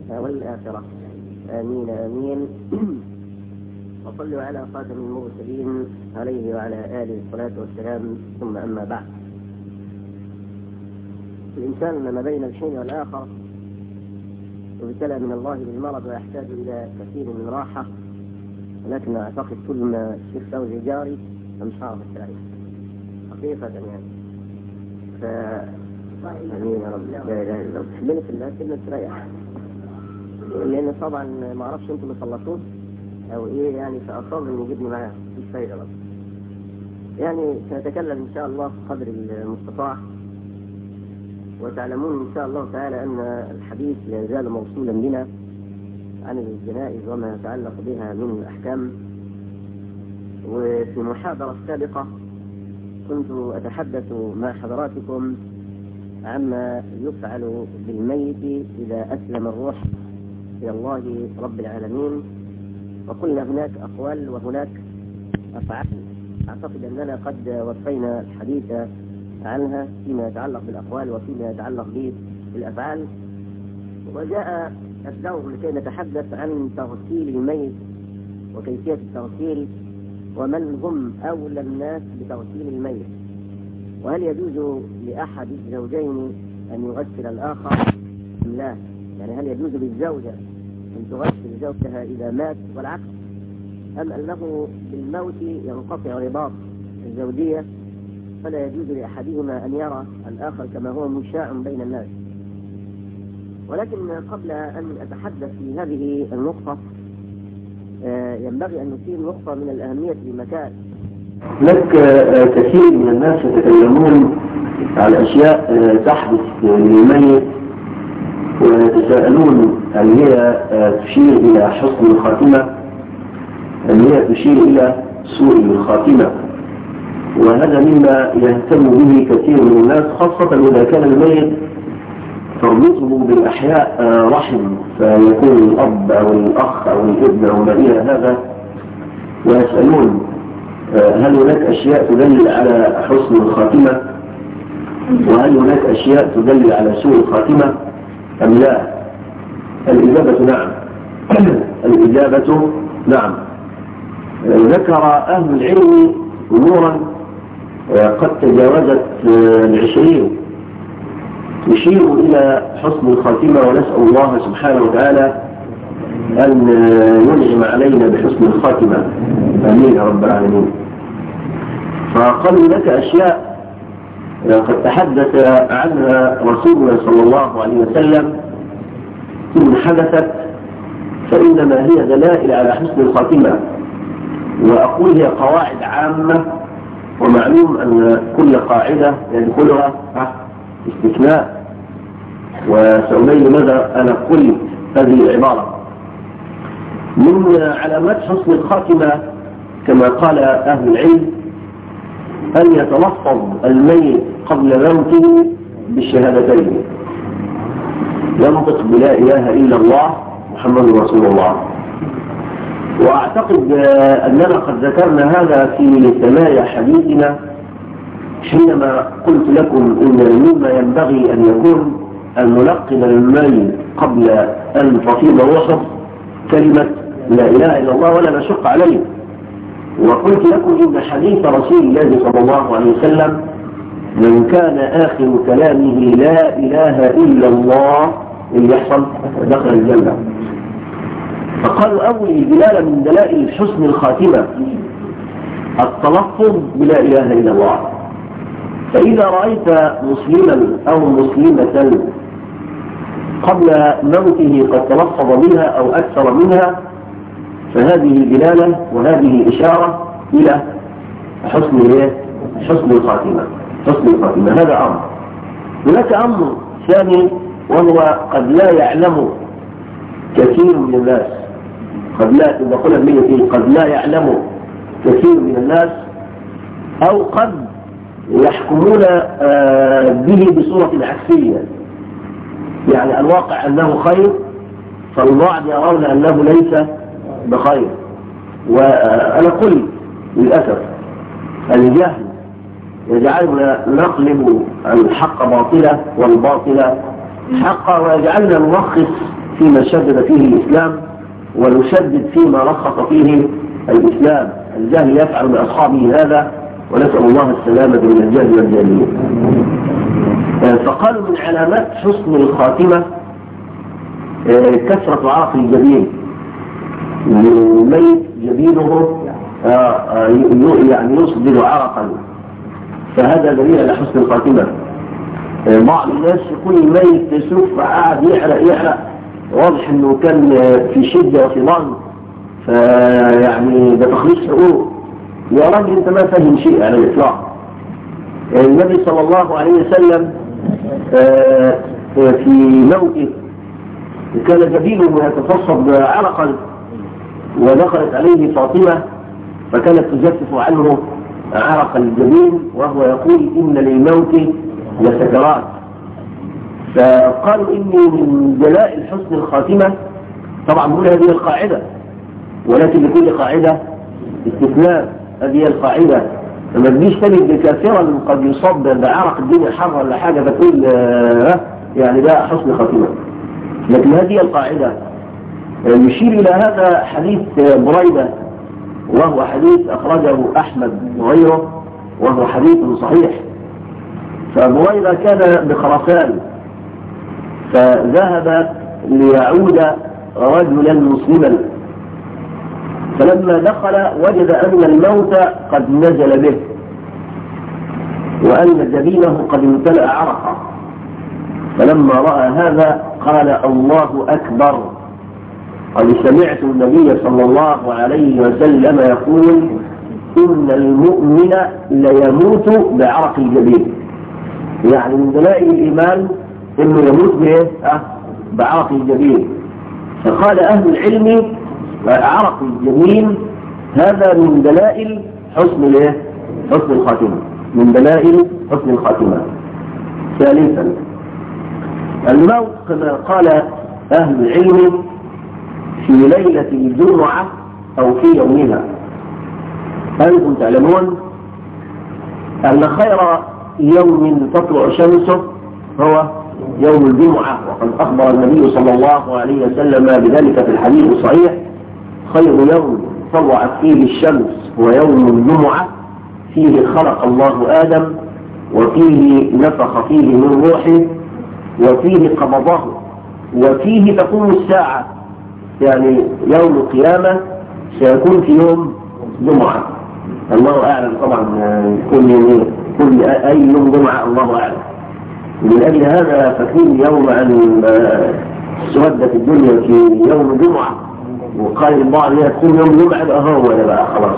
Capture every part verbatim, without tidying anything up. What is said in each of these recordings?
والآخرة. آمين آمين. وصلوا على خاتم المرسلين عليه وعلى آله الصلاة والسلام. ثم أما بعد، الإنسان ما بين الحين والآخر يبتلى من الله بالمرض ويحتاج إلى كثير من راحة، ولكن أعتقد كل ما الشيخ فوزي جاري مش عارف التاريخ حقيقة يعني. ف آمين يا رب. لا إله إلا الله. تحبني في الله كلمة تريح، لأن طبعا ما أعرفش أنتم يخلصون أو إيه يعني، فأصر إن يجيبني معاه مش فايدة بس. يعني سنتكلم إن شاء الله قدر المستطاع، وتعلمون إن شاء الله تعالى أن الحديث لا يزال موصولا بنا عن الجنائز وما يتعلق بها من الأحكام. وفي محاضرة سابقة كنت أتحدث مع حضراتكم عما يفعل بالميت إذا أسلم الروح إلى الله رب العالمين، وقلنا هناك أقوال وهناك أفعال. أعتقد أننا قد وفينا الحديث عنها فيما يتعلق بالأقوال وفيما يتعلق بالأفعال، وجاء الدور لكي نتحدث عن تغسيل الميت وكيفية التغسيل، ومن هم أولى الناس بتغسيل الميت، وهل يجوز لأحد الزوجين أن يغسل الآخر أم لا؟ يعني هل يجوز للزوجة أن تغسل زوجها إذا مات والعكس، أم أنه بالموت ينقطع رباط الزوجية فلا يجوز لأحدهما أن يرى الآخر كما هو مشاع بين الناس؟ ولكن قبل أن أتحدث في هذه النقطة ينبغي أن نثير نقطة من الأهمية للمكان. هناك كثير من الناس يتكلمون على أشياء تحدث للميت ويتساءلون هل هي تشير إلى حسن الخاتمة أم هي تشير إلى سوء الخاتمة، وهذا مما يهتم به كثير من الناس، خاصة إذا كان الميت تربطه بالأحياء رحم، فيكون الأب أو الأخ أو الابن أو ما إلى هذا، ويسألون هل هناك أشياء تدل على حسن الخاتمة، وهل هناك أشياء تدل على سوء الخاتمة أم لا؟ الإجابة نعم. الإجابة نعم. ذكر أهل العلم أمورا قد تجاوزت العشرين تشير إلى حسن الخاتمة، ونسأل الله سبحانه وتعالى أن ينعم علينا بحسن الخاتمة. آمين يا رب العالمين. فقالوا لك أشياء قد تحدث عنها رسولنا صلى الله عليه وسلم إن حدثت فإنما هي دلائل على حسن الخاتمة، وأقول هي قواعد عامة، ومعلوم أن كل قاعدة يدخلها استثناء، وسأبين ماذا أنا قلت هذه العبارة. من علامات حسن الخاتمة كما قال أهل العلم أن يتلفظ الميت قبل موته بالشهادتين، ينطق بلا إله إلا الله محمد رسول الله. وأعتقد أننا قد ذكرنا هذا في ثنايا حديثنا حينما قلت لكم إن مما ينبغي أن يكون أن نلقن الميت قبل أن تفيض روحه كلمة لا إله إلا الله ولا نشق عليه. وقلت لكم إن حديث رسول الله صلى الله عليه وسلم من كان آخر كلامه لا إله إلا الله اللي يحصل دخل الجنة. فقالوا أول دلالة من دلائل حسن الخاتمة التلفظ بلا إله إلا الله. فإذا رأيت مسلما أو مسلمة قبل موته قد تلفظ بها أو أكثر منها فهذه دلالة وهذه إشارة إلى حسن حسن الخاتمة. حسن الخاتمة هذا أمر. هناك أمر ثاني وهو قد لا يعلم كثير من الناس، قد لا تدخل الميت قد لا يعلم كثير من الناس، أو قد يحكمون به بصورة عكسية، يعني الواقع أنه خير فالبعض يرون أنه ليس بخير. وأنا قلت للأسف الجهل يجعلنا نقلب الحق باطلة والباطلة حقا، ويجعلنا نلخص فيما شدد فيه الإسلام ونشدد فيما رخص فيه الإسلام. الجاهل يفعل بأصحابه هذا، ونسأل الله السلامة من الجهل والجاهلين. فقالوا من علامات حسن الخاتمة كثرة عرق الجبين، الميت جبينه يعني يصدر عرقا، فهذا دليل على حسن الخاتمة. بعض الناس يكون الميت يشوف قاعد يحرق يحرق، واضح انه كان في شدة وفي ضغط، فيعني ده تخليص حقوق. يا راجل انت ما فاهم شيء على الاطلاق. النبي صلى الله عليه وسلم في موته كان جبينه يتصفد عرقا، ودخلت عليه فاطمة فكانت تجفف عنه عرق الجبين وهو يقول إن للموت لسكرات. فقالوا إني من دلائل حسن الخاتمة، طبعا هنا هذه القاعدة، ولكن لكل قاعدة استثناء. هذه القاعدة لما تجيش تجد كثيرا قد يصاب بعرق الدنيا حر ولا حاجة فتقول آه يعني ده حسن خاتمة، لكن هذه القاعدة. يشير إلى هذا حديث بريدة، وهو حديث أخرجه أحمد وغيره، وهو حديث صحيح. فبريدة كان بخراسان، فذهب ليعود رجلا مسلما، فلما دخل وجد أن الموت قد نزل به، وأن جبينه قد امتلأ عرقا. فلما رأى هذا قال الله أكبر، قد سمعت النبي صلى الله عليه وسلم يقول إن المؤمن ليموت بعرق الجبين. يعني من دلائل الإيمان إنه يموت بإيه؟ بعرق الجبين. فقال أهل العلم عرق الجبين هذا من دلائل حسن الايه؟ حسن الخاتمة، من دلائل حسن الخاتمة. ثالثا الموت كما قال أهل العلم في ليلة الجمعة أو في يومها. أنتم تعلمون أن خير يوم تطلع شمسه هو يوم الجمعة، وقد أخبر النبي صلى الله عليه وسلم بذلك في الحديث الصحيح: خير يوم طلعت فيه الشمس هو يوم الجمعة، فيه خلق الله آدم، وفيه نفخ فيه من روحه، وفيه قبضه، وفيه تقوم الساعة. يعني يوم القيامة سيكون في يوم جمعة، الله أعلم طبعا كل يوم كل أي يوم جمعة الله أعلم. من أجل هذا فاكرين يوم أن سودت الدنيا في يوم الجمعة، وقال البعض هي تكون يوم جمعة يبقى هو ولا بقى خلاص.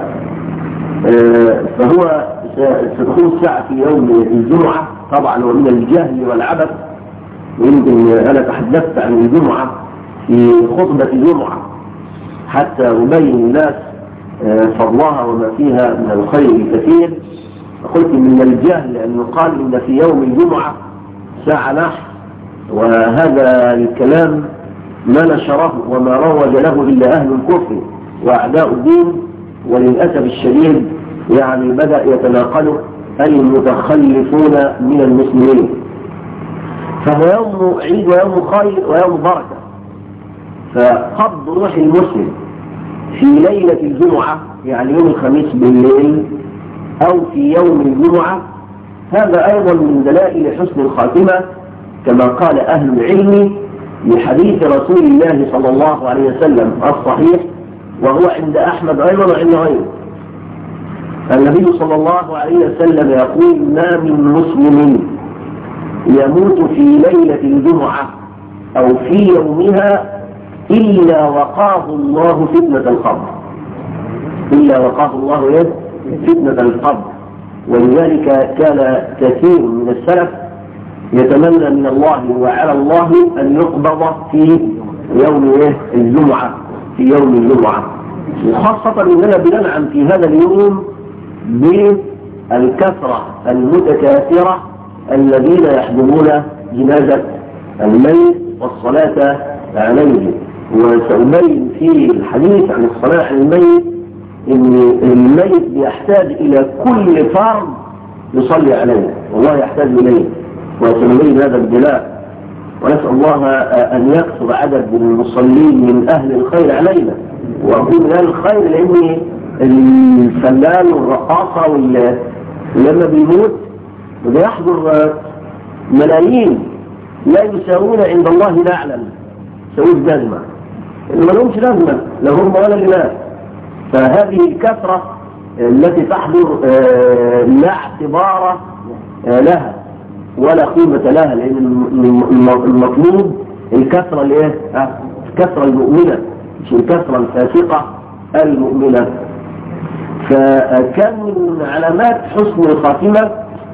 فهو ستكون الساعة في يوم الجمعة طبعا، ومن الجهل والعبث. ويمكن أنا تحدثت عن الجمعة في خطبة الجمعة حتى أبين الناس فضلها وما فيها من الخير الكثير. قلت من الجهل أن يقال إن في يوم الجمعة ساعة نحس، وهذا الكلام ما نشره وما روج له إلا أهل الكفر وأعداء الدين، وللأسف الشديد يعني بدأ يتناقله المتخلفون من المسلمين. فهو يوم عيد ويوم خير ويوم بركة. فقبض روح المسلم في ليلة الجمعة يعني يوم الخميس بالليل أو في يوم الجمعة هذا أيضا من دلائل حسن الخاتمة، كما قال أهل العلم لحديث رسول الله صلى الله عليه وسلم الصحيح، وهو عند أحمد أيضا وعند غيره. النبي صلى الله عليه وسلم يقول: ما من مسلم يموت في ليلة الجمعة أو في يومها إلا وقاه الله فتنة القبر، إلا وقاه الله إيه؟ فتنة القبر. ولذلك كان كثير من السلف يتمنى من الله وعلى الله أن يقبض في يوم إيه؟ الجمعة، في يوم الجمعة. وخاصة أننا بننعم في هذا اليوم بالكثرة المتكاثرة الذين يحضرون جنازة الميت والصلاة عليه. وسأبين في الحديث عن الصلاة على الميت إن الميت يحتاج إلى كل فرد يصلي عليه، والله يحتاج إليه، وسنبين هذا الدلاء. ونسأل الله أن يكثر عدد المصلين من أهل الخير علينا، وأقول من أهل الخير لأن الفنان والرقاصة لما بيموت بيحضر ملايين لا يساوون عند الله نعلا سويت جزمة، ما لهمش لازمة لا هم ولا الناس. فهذه الكثرة التي تحضر لا اعتبار لها ولا قيمة لها، لأن المطلوب الكثرة الايه؟ الكثرة المؤمنة مش الكثرة الفاسقة المؤمنة. فكان من علامات حسن الخاتمة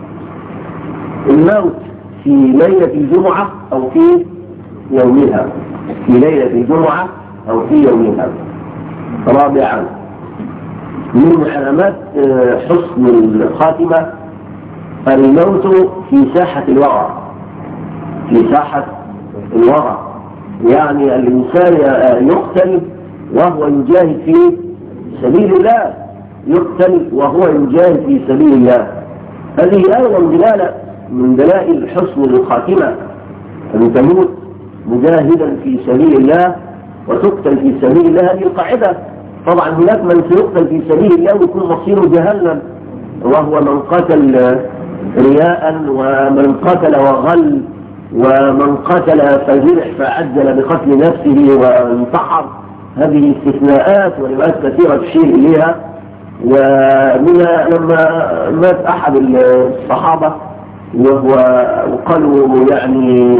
الموت في ليلة الجمعة أو في يومها، في ليلة الجمعة أو في يومها. رابعا من علامات حسن الخاتمة الموت في ساحة الورع، في ساحة الورع، يعني الإنسان يقتل وهو يجاهد في سبيل الله، يقتل وهو يجاهد في سبيل الله. هذه أيضا دلالة من دلائل حسن الخاتمة، أن تموت مجاهدا في سبيل الله وتقتل في سبيل الله. هذه القاعدة طبعا هناك من سيقتل في سبيل الله ويكون مصيره جهنم، وهو من قتل رياء ومن قتل وغل ومن قتل فجرح فعجل بقتل نفسه وانتحر. هذه استثناءات وروايات كثيرة تشير إليها. ومنها لما مات أحد الصحابة وهو وقالوا يعني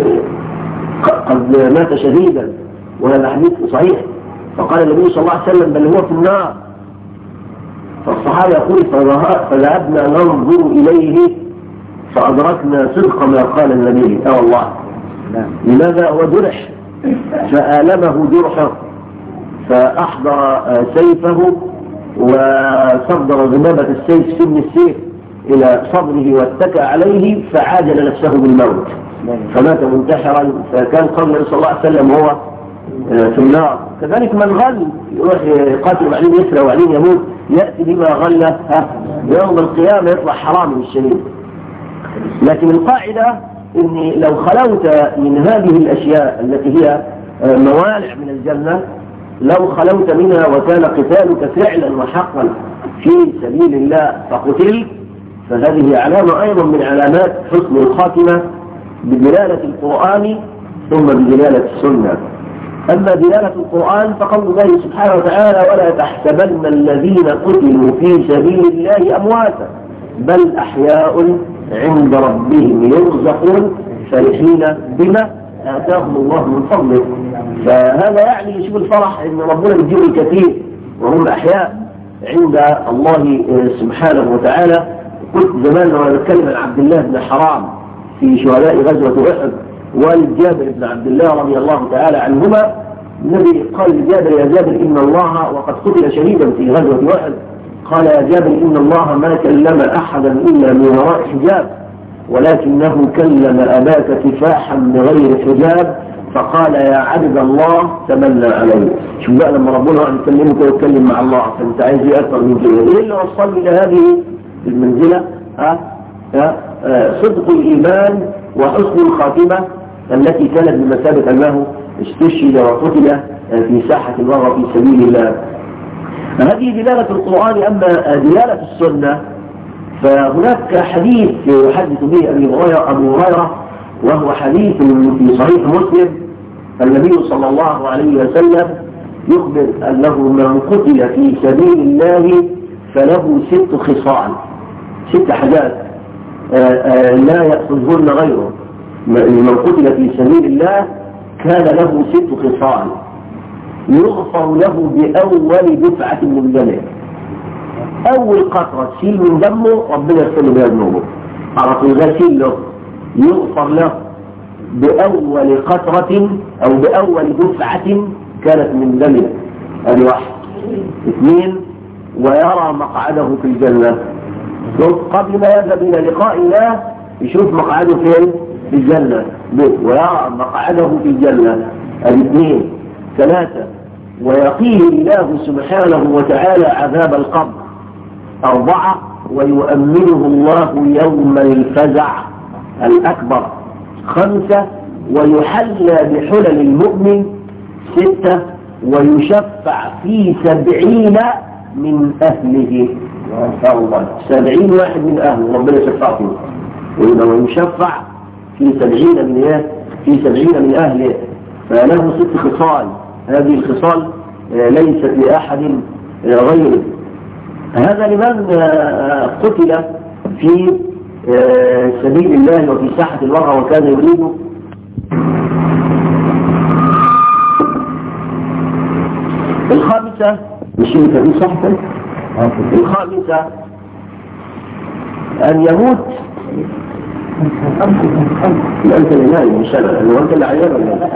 قد مات شديدا، وهذا حديث صحيح، فقال النبي صلى الله عليه وسلم بل هو في النار. فالصحابة يقول فذهبنا ننظر إليه فأدركنا صدق ما قال النبي. اه والله لماذا؟ هو جرح فآلمه جرحه فأحضر سيفه وصدر ذبابة السيف سن السيف إلى صدره واتكى عليه فعاجل نفسه بالموت فمات منتحرا. فكان قول النبي صلى الله عليه وسلم هو في النار. كذلك من غل يروح يقاتل وبعدين يسرى وبعدين يموت يأتي بما غل يوم القيامة يطلع حرامي بالشديد. لكن القاعدة إن لو خلوت من هذه الأشياء التي هي موانع من الجنة، لو خلوت منها وكان قتالك فعلا وحقا في سبيل الله فقتلت، فهذه علامة أيضا من علامات حسن الخاتمة بدلالة القرآن ثم بدلالة السنة. أما دلالة القرآن فقول الله سبحانه وتعالى ولا تحسبن الذين قتلوا في سبيل الله أمواتا بل أحياء عند ربهم يرزقون فرحين بما آتاهم الله من فضله. فهذا يعني يشوف الفرح ان ربنا بيديهم الكثير وهم أحياء عند الله سبحانه وتعالى. قلت زمان وانا بتكلم عن عبد الله بن حرام في شهداء غزوة أحد والد جابر بن عبد الله رضي الله تعالى عنهما، النبي قال لجابر يا جابر إن الله وقد قتل شهيدا في غزوة أحد، قال يا جابر إن الله ما كلم أحدا إلا من وراء حجاب ولكنه كلم أباك كفاحا بغير حجاب فقال يا عبد الله تمنى عليه. شو بقى لما ربنا قال يكلمك ويتكلم مع الله، فانت عايز ايه اكثر من كده؟ ايه اللي وصلني الى هذه المنزله؟ ها ها صدق الايمان وحسن الخاتمه التي كانت بمثابه انه استشهد وقتل في ساحه الوغى في سبيل الله. هذه دلاله القران. اما دلاله السنه فهناك حديث يحدث به ابو هريره وهو حديث في صحيح مسلم. النبي صلى الله عليه وسلم يخبر أنه من قتل في سبيل الله فله ست خصال، ست حاجات لا يأخذهن غيره. من قتل في سبيل الله كان له ست خصال يغفر له بأول دفعة من دمه. أول قطرة تشيل من دمه ربنا يغفر له بها ذنوبه على طول، غسيل له يغفر له بأول قطرة أو بأول دفعة كانت من دمه. هذه واحد. اثنين ويرى مقعده في الجنة، قبل ما يذهب إلى لقاء الله يشوف مقعده فين؟ في الجنة. ويرى مقعده في الجنة. الاثنين. ثلاثة ويقيه الله سبحانه وتعالى عذاب القبر. أربعة ويؤمنه الله يوم الفزع الأكبر. خمسة ويحلى بحلل المؤمن ستة ويشفع في سبعين من أهله. ما شاء الله، سبعين واحد من أهله ربنا يشفع فيه، ويشفع في سبعين من إيه؟ في سبعين من أهله، فله ست خصال. هذه الخصال ليست لأحد غيره. هذا لمن قتل في سبيل الله وفي ساحة الوغى وكان يريد الخامسة. مش اللي صح الخامسة أن يموت. أنت اللي نايم مش أنا، أنت اللي عيان ولا لا؟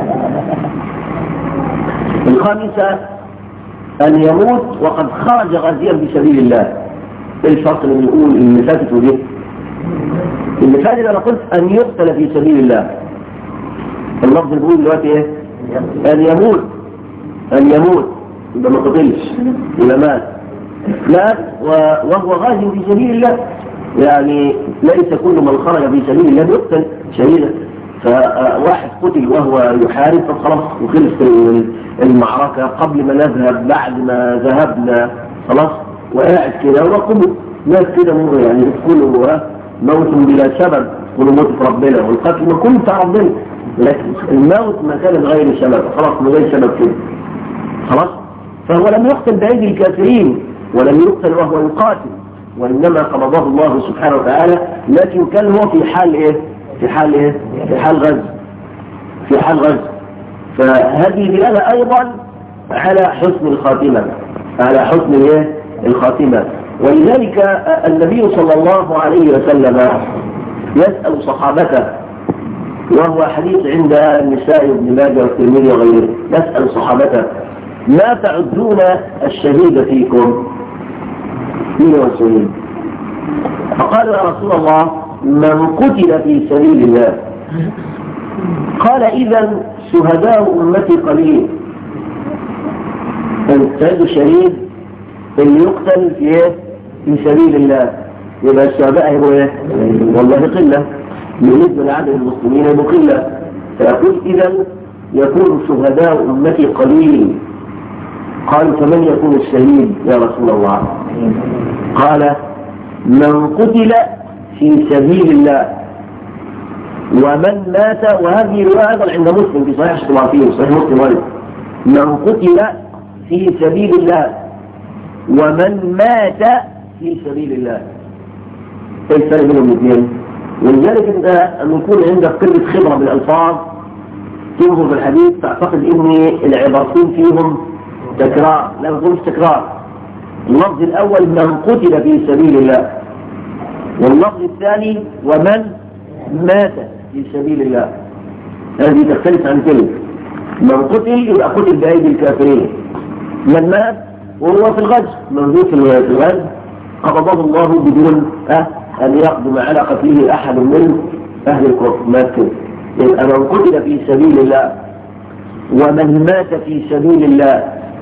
الخامسة أن يموت وقد خرج غازيا في سبيل الله. الفرق اللي بيقول اللي فاتت ودي اللي فاتت أنا قلت أن يقتل في سبيل الله. اللفظ اللي بيقول دلوقتي إيه؟ أن يموت أن يموت يبقى ما قتلش ولا مات، لا وهو غازي في سبيل الله. يعني ليس كل من خرج في سبيل الله يقتل شهيدا. فواحد قتل وهو يحارب فخلاص وخلص المعركة قبل ما نذهب، بعد ما ذهبنا خلاص وقاعد كده وقبل ناس كده مر يعني كله موت بلا سبب، كله موت ربنا، والقتل ما كله بتاع ربنا، لكن الموت ما كان غير سبب خلاص من غير سبب كده خلاص. فهو لم يقتل بأيدي الكافرين ولم يقتل وهو يقاتل، وإنما قبضه الله سبحانه وتعالى، لكن كان هو في حال إيه؟ في حال إيه؟ في حال غزو في حال غزو فهذه دلالة أيضا على حسن الخاتمة على حسن إيه؟ الخاتمة. ولذلك النبي صلى الله عليه وسلم يسأل صحابته، وهو حديث عند النساء وابن ماجه والترمذي وغيره، يسأل صحابته ما تعدون الشهيد فيكم؟ مين هو الشهيد؟ فقالوا يا رسول الله من قتل في سبيل الله. قال إذا شهداء أمتي قليل. السيد الشهيد اللي يقتل في في سبيل الله، يبقى الشهداء يبقوا ايه؟ والله قلة بالنسبة لعدد المسلمين يبقوا قلة. فيقول إذا يكون شهداء أمتي قليل. قال فمن يكون الشهيد يا رسول الله؟ قال من قتل في سبيل الله ومن مات. وهذه رواية أيضا عند مسلم في صحيح الشمعفين صحيح مسلم ولد. من قتل في سبيل الله ومن مات في سبيل الله. ايه الفرق بينهم الاثنين؟ ولذلك انت لما يكون عندك قلة خبرة بالألفاظ تنظر في الحديث تعتقد ان العبارتين فيهم تكرار. لا ما تقولش تكرار. اللفظ الأول من قتل في سبيل الله، واللفظ الثاني ومن مات في سبيل الله. هذه تختلف عن تلك. من قتل يبقى قتل بأيدي الكافرين، من مات وهو في الغزو موجود في الغزو قبضه الله بدون أه أن يقدم على قتله أحد من أهل الكفر. مات كده. يبقى من قتل في سبيل الله ومن مات في سبيل الله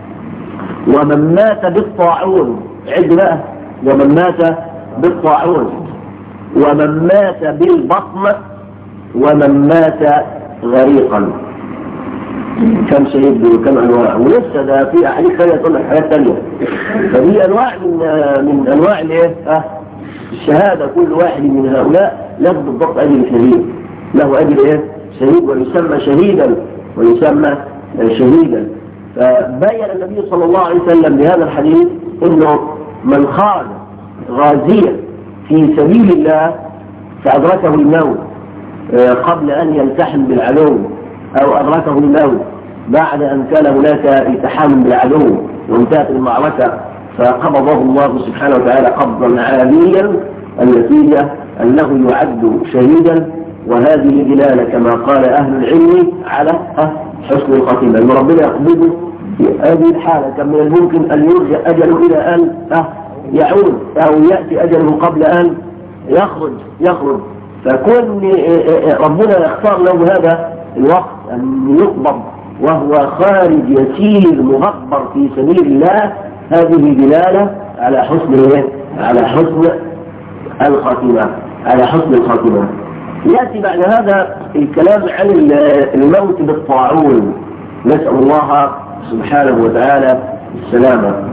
ومن مات بالطاعون. عد بقى، ومن مات بالطاعون ومن مات بالبطن ومن مات غريقا. كم شهيد وكم انواع، ولسه ده في احاديث ثانيه تقول لك حاجات ثانيه. فدي انواع من من انواع الايه؟ اه الشهاده. كل واحد من هؤلاء له بالضبط اجر شهيد، له اجر ايه؟ شهيد، ويسمى شهيدا ويسمى شهيدا. فبين النبي صلى الله عليه وسلم بهذا الحديث انه من خرج غازيا في سبيل الله فادركه الموت قبل ان يلتحم بالعدو، او ادركه الموت بعد ان كان هناك التحام بالعدو وانتهت المعركه فقبضه الله سبحانه وتعالى قبضا عاليا، النتيجه انه يعد شهيدا. وهذه دلاله كما قال اهل العلم على حسن الخاتمه، ان ربنا يقبضه في هذه الحاله. كان من الممكن ان يرجع اجله الى ان يعود او ياتي اجله قبل ان يخرج يخرج فكون ربنا يختار له هذا الوقت ان يقبض وهو خارج يسير مغبر في سبيل الله، هذه دلاله على حسن على حسن الخاتمه على حسن الخاتمه. يأتي بعد هذا الكلام عن الموت بالطاعون، نسأل الله سبحانه وتعالى السلامة.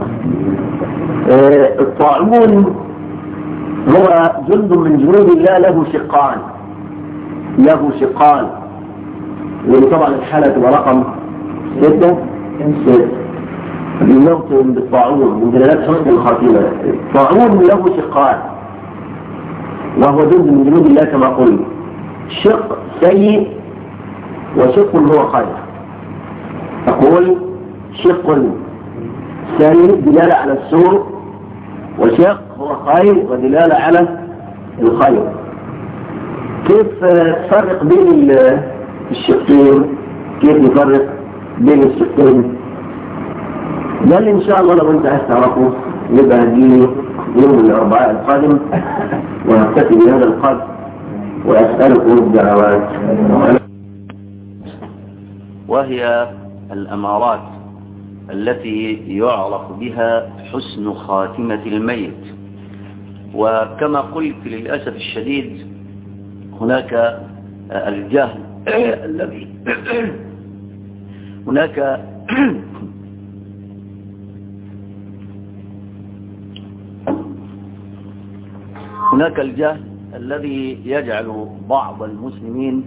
الطاعون هو جند من جنود الله له شقان له شقان وطبعا الحالة تبقى رقم ستة ستة الموت بالطاعون من دلالات حسن الخاتمة. الطاعون له شقان وهو جند من جنود الله كما قلت، شق سيء وشق هو خير. أقول شق سيء دلالة على السوء، وشق هو خير ودلالة على الخير. كيف تفرق بين الشقين؟ كيف نفرق بين الشقين؟ ده اللي إن شاء الله لو أنت عايز تعرفه يبقى هديني يوم الأربعاء القادم ونكتفي بهذا القدر وأسألكم الدعوات. وهي الأمارات التي يعرف بها حسن خاتمة الميت. وكما قلت للأسف الشديد هناك الجهل الذي هناك هناك الجهل الذي يجعل بعض المسلمين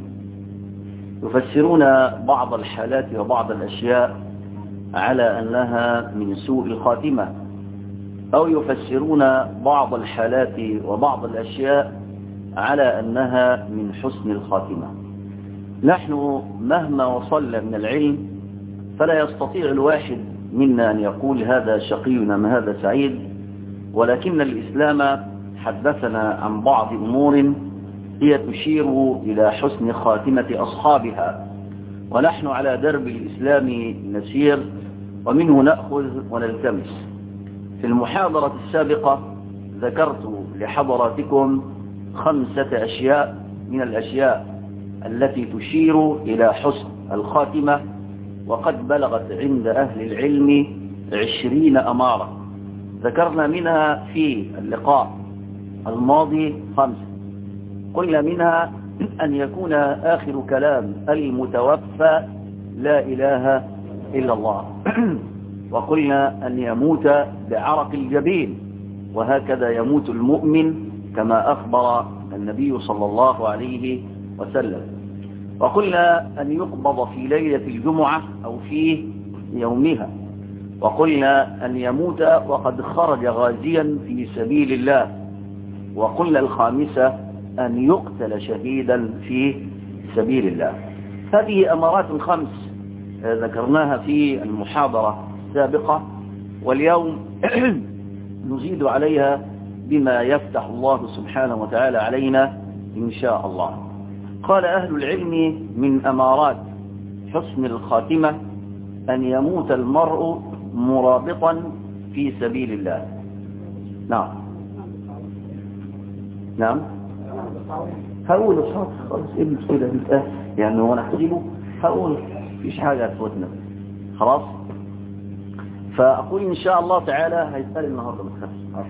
يفسرون بعض الحالات وبعض الأشياء على أنها من سوء الخاتمة، أو يفسرون بعض الحالات وبعض الأشياء على أنها من حسن الخاتمة. نحن مهما وصلنا من العلم فلا يستطيع الواحد منا أن يقول هذا شقي أم هذا سعيد، ولكن الإسلام حدثنا عن بعض أمور هي تشير إلى حسن خاتمة أصحابها، ونحن على درب الإسلام نسير ومنه نأخذ ونلتمس. في المحاضرة السابقة ذكرت لحضراتكم خمسة أشياء من الأشياء التي تشير إلى حسن الخاتمة، وقد بلغت عند أهل العلم عشرين أمارة. ذكرنا منها في اللقاء الماضي خمسة. قلنا منها أن يكون آخر كلام المتوفى لا إله إلا الله، وقلنا أن يموت بعرق الجبين، وهكذا يموت المؤمن كما أخبر النبي صلى الله عليه وسلم. وقلنا أن يقبض في ليلة الجمعة أو في يومها. وقلنا أن يموت وقد خرج غازيا في سبيل الله. وقلنا الخامسة أن يقتل شهيدا في سبيل الله. هذه أمارات خمس ذكرناها في المحاضرة السابقة، واليوم نزيد عليها بما يفتح الله سبحانه وتعالى علينا إن شاء الله. قال أهل العلم من أمارات حسن الخاتمة أن يموت المرء مرابطا في سبيل الله. نعم نعم هقول الصوت خلاص ايه المشكلة انت يعني وانا حسيبه هقول مفيش حاجة تفوتنا خلاص. فأقول إن شاء الله تعالى هيسأل النهاردة متخفش.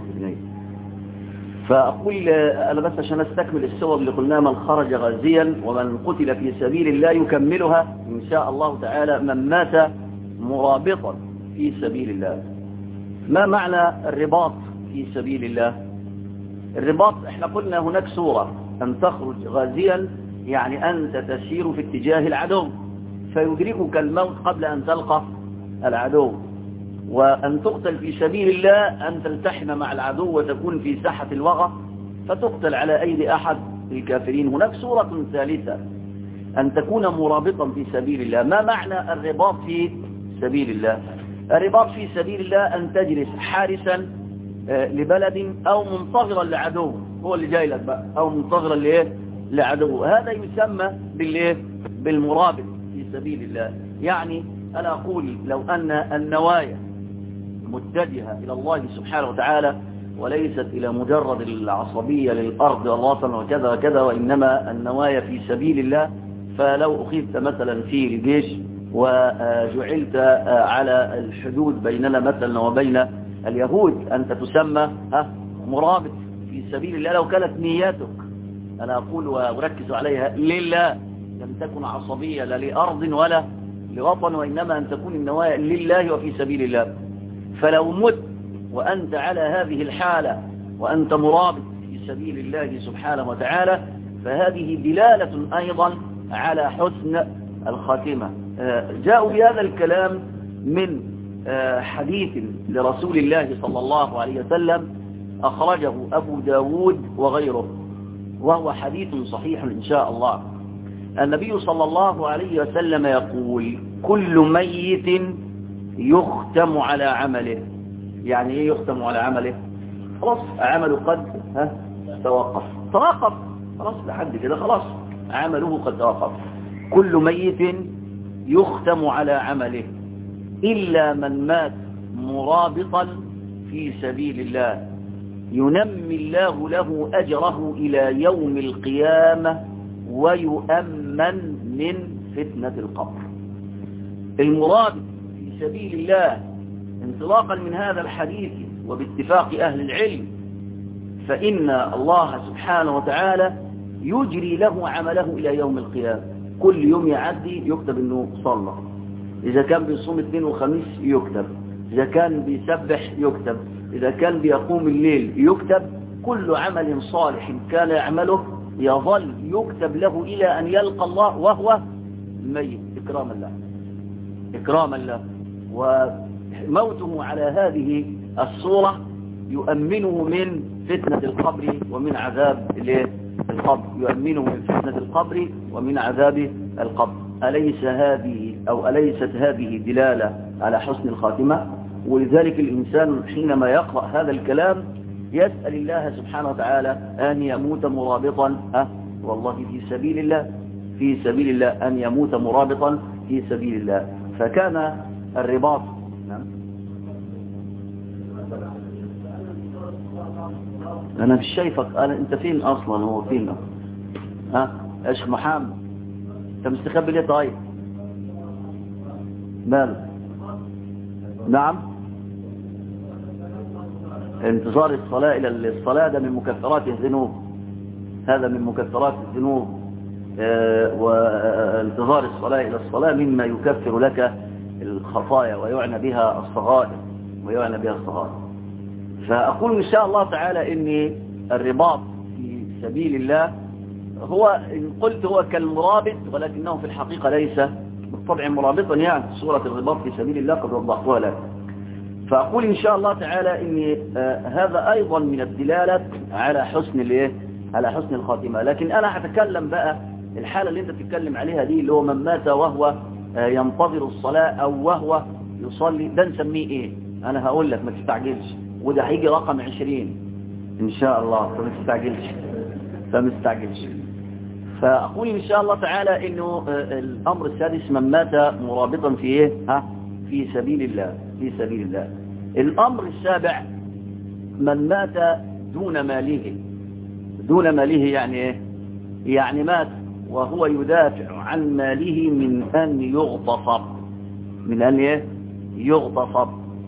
فأقول أنا بس عشان أستكمل السور اللي قلناها: من خرج غازيا ومن قتل في سبيل الله، يكملها إن شاء الله تعالى من مات مرابطا في سبيل الله. ما معنى الرباط في سبيل الله؟ الرباط احنا قلنا هناك صورة: أن تخرج غازيا يعني أنت تسير في اتجاه العدو فيدركك الموت قبل أن تلقى العدو، وأن تقتل في سبيل الله أن تلتحم مع العدو وتكون في ساحة الوغى فتقتل على أيدي أحد الكافرين. هناك صورة ثالثة: أن تكون مرابطا في سبيل الله. ما معنى الرباط في سبيل الله؟ الرباط في سبيل الله أن تجلس حارسا لبلد أو منتظرا لعدو، هو اللي جاي لك بقى، أو منتظرا لإيه؟ لعدو. هذا يسمى بالإيه؟ بالمرابط في سبيل الله. يعني أنا أقول لو أن النوايا متجهة إلى الله سبحانه وتعالى وليست إلى مجرد العصبية للأرض والوطن وكذا وكذا، وإنما النوايا في سبيل الله، فلو أخذت مثلا في الجيش وجعلت على الحدود بيننا مثلا وبين اليهود أنت تسمى مرابط في سبيل الله لو كانت نياتك أنا أقول وأركز عليها لله، لم تكن عصبية لا لأرض ولا لوطن، وإنما أن تكون النوايا لله وفي سبيل الله. فلو مت وأنت على هذه الحالة وأنت مرابط في سبيل الله سبحانه وتعالى، فهذه دلالة أيضا على حسن الخاتمة. جاءوا بهذا الكلام من حديث لرسول الله صلى الله عليه وسلم أخرجه أبو داود وغيره، وهو حديث صحيح إن شاء الله. النبي صلى الله عليه وسلم يقول: كل ميت يختم على عمله. يعني ايه يختم على عمله؟ خلاص عمله قد ها توقف توقف خلاص لحد كده، خلاص عمله قد توقف. كل ميت يختم على عمله إلا من مات مرابطا في سبيل الله ينمي الله له أجره إلى يوم القيامة ويؤمن من فتنة القبر. المرابط في سبيل الله انطلاقا من هذا الحديث وباتفاق أهل العلم، فإن الله سبحانه وتعالى يجري له عمله إلى يوم القيامة. كل يوم يعدي يكتب أنه صلى، إذا كان بيصوم اثنين وخميس يكتب، إذا كان بيسبح يكتب، إذا كان بيقوم الليل يكتب. كل عمل صالح كان يعمله يظل يكتب له إلى أن يلقى الله وهو ميت إكراما له إكراما له. وموته على هذه الصورة يؤمنه من فتنة القبر ومن عذاب القبر يؤمنه من فتنة القبر ومن عذاب القبر. أليس هذه أو أليست هذه دلالة على حسن الخاتمة؟ ولذلك الإنسان حينما يقرأ هذا الكلام يسأل الله سبحانه وتعالى أن يموت مرابطا أه والله في سبيل الله في سبيل الله أن يموت مرابطا في سبيل الله. فكان الرباط نعم. أنا مش شايفك، أنا أنت فين أصلا؟ هو فين ها أه؟ إيش محمد أنت مستخبي ليه؟ طيب ماله؟ نعم انتظار الصلاة إلى الصلاة ده من مكفرات الذنوب، هذا من مكفرات الذنوب. اه وانتظار الصلاة إلى الصلاة مما يكفر لك الخطايا ويعنى بها الصغائر ويعنى بها الصغائر. فأقول إن شاء الله تعالى إن الرباط في سبيل الله هو إن قلت هو كالمرابط، ولكنه في الحقيقة ليس بالطبع مرابطا، يعني صورة الرباط في سبيل الله قد وضحتها لك. فأقول إن شاء الله تعالى إن آه هذا أيضا من الدلالة على حسن الإيه؟ على حسن الخاتمة. لكن أنا هتكلم بقى الحالة اللي أنت بتتكلم عليها دي، اللي هو من مات وهو آه ينتظر الصلاة أو وهو يصلي، ده نسميه إيه؟ أنا هقول لك ما تستعجلش، وده هيجي رقم عشرين إن شاء الله، فما تستعجلش فما تستعجلش. فأقول إن شاء الله تعالى إنه آه الأمر السادس من مات مرابطا في إيه؟ ها؟ في سبيل الله في سبيل الله. الأمر السابع من مات دون ماله. دون ماله يعني إيه؟ يعني مات وهو يدافع عن ماله من أن يغتصب من أن إيه؟ يغتصب.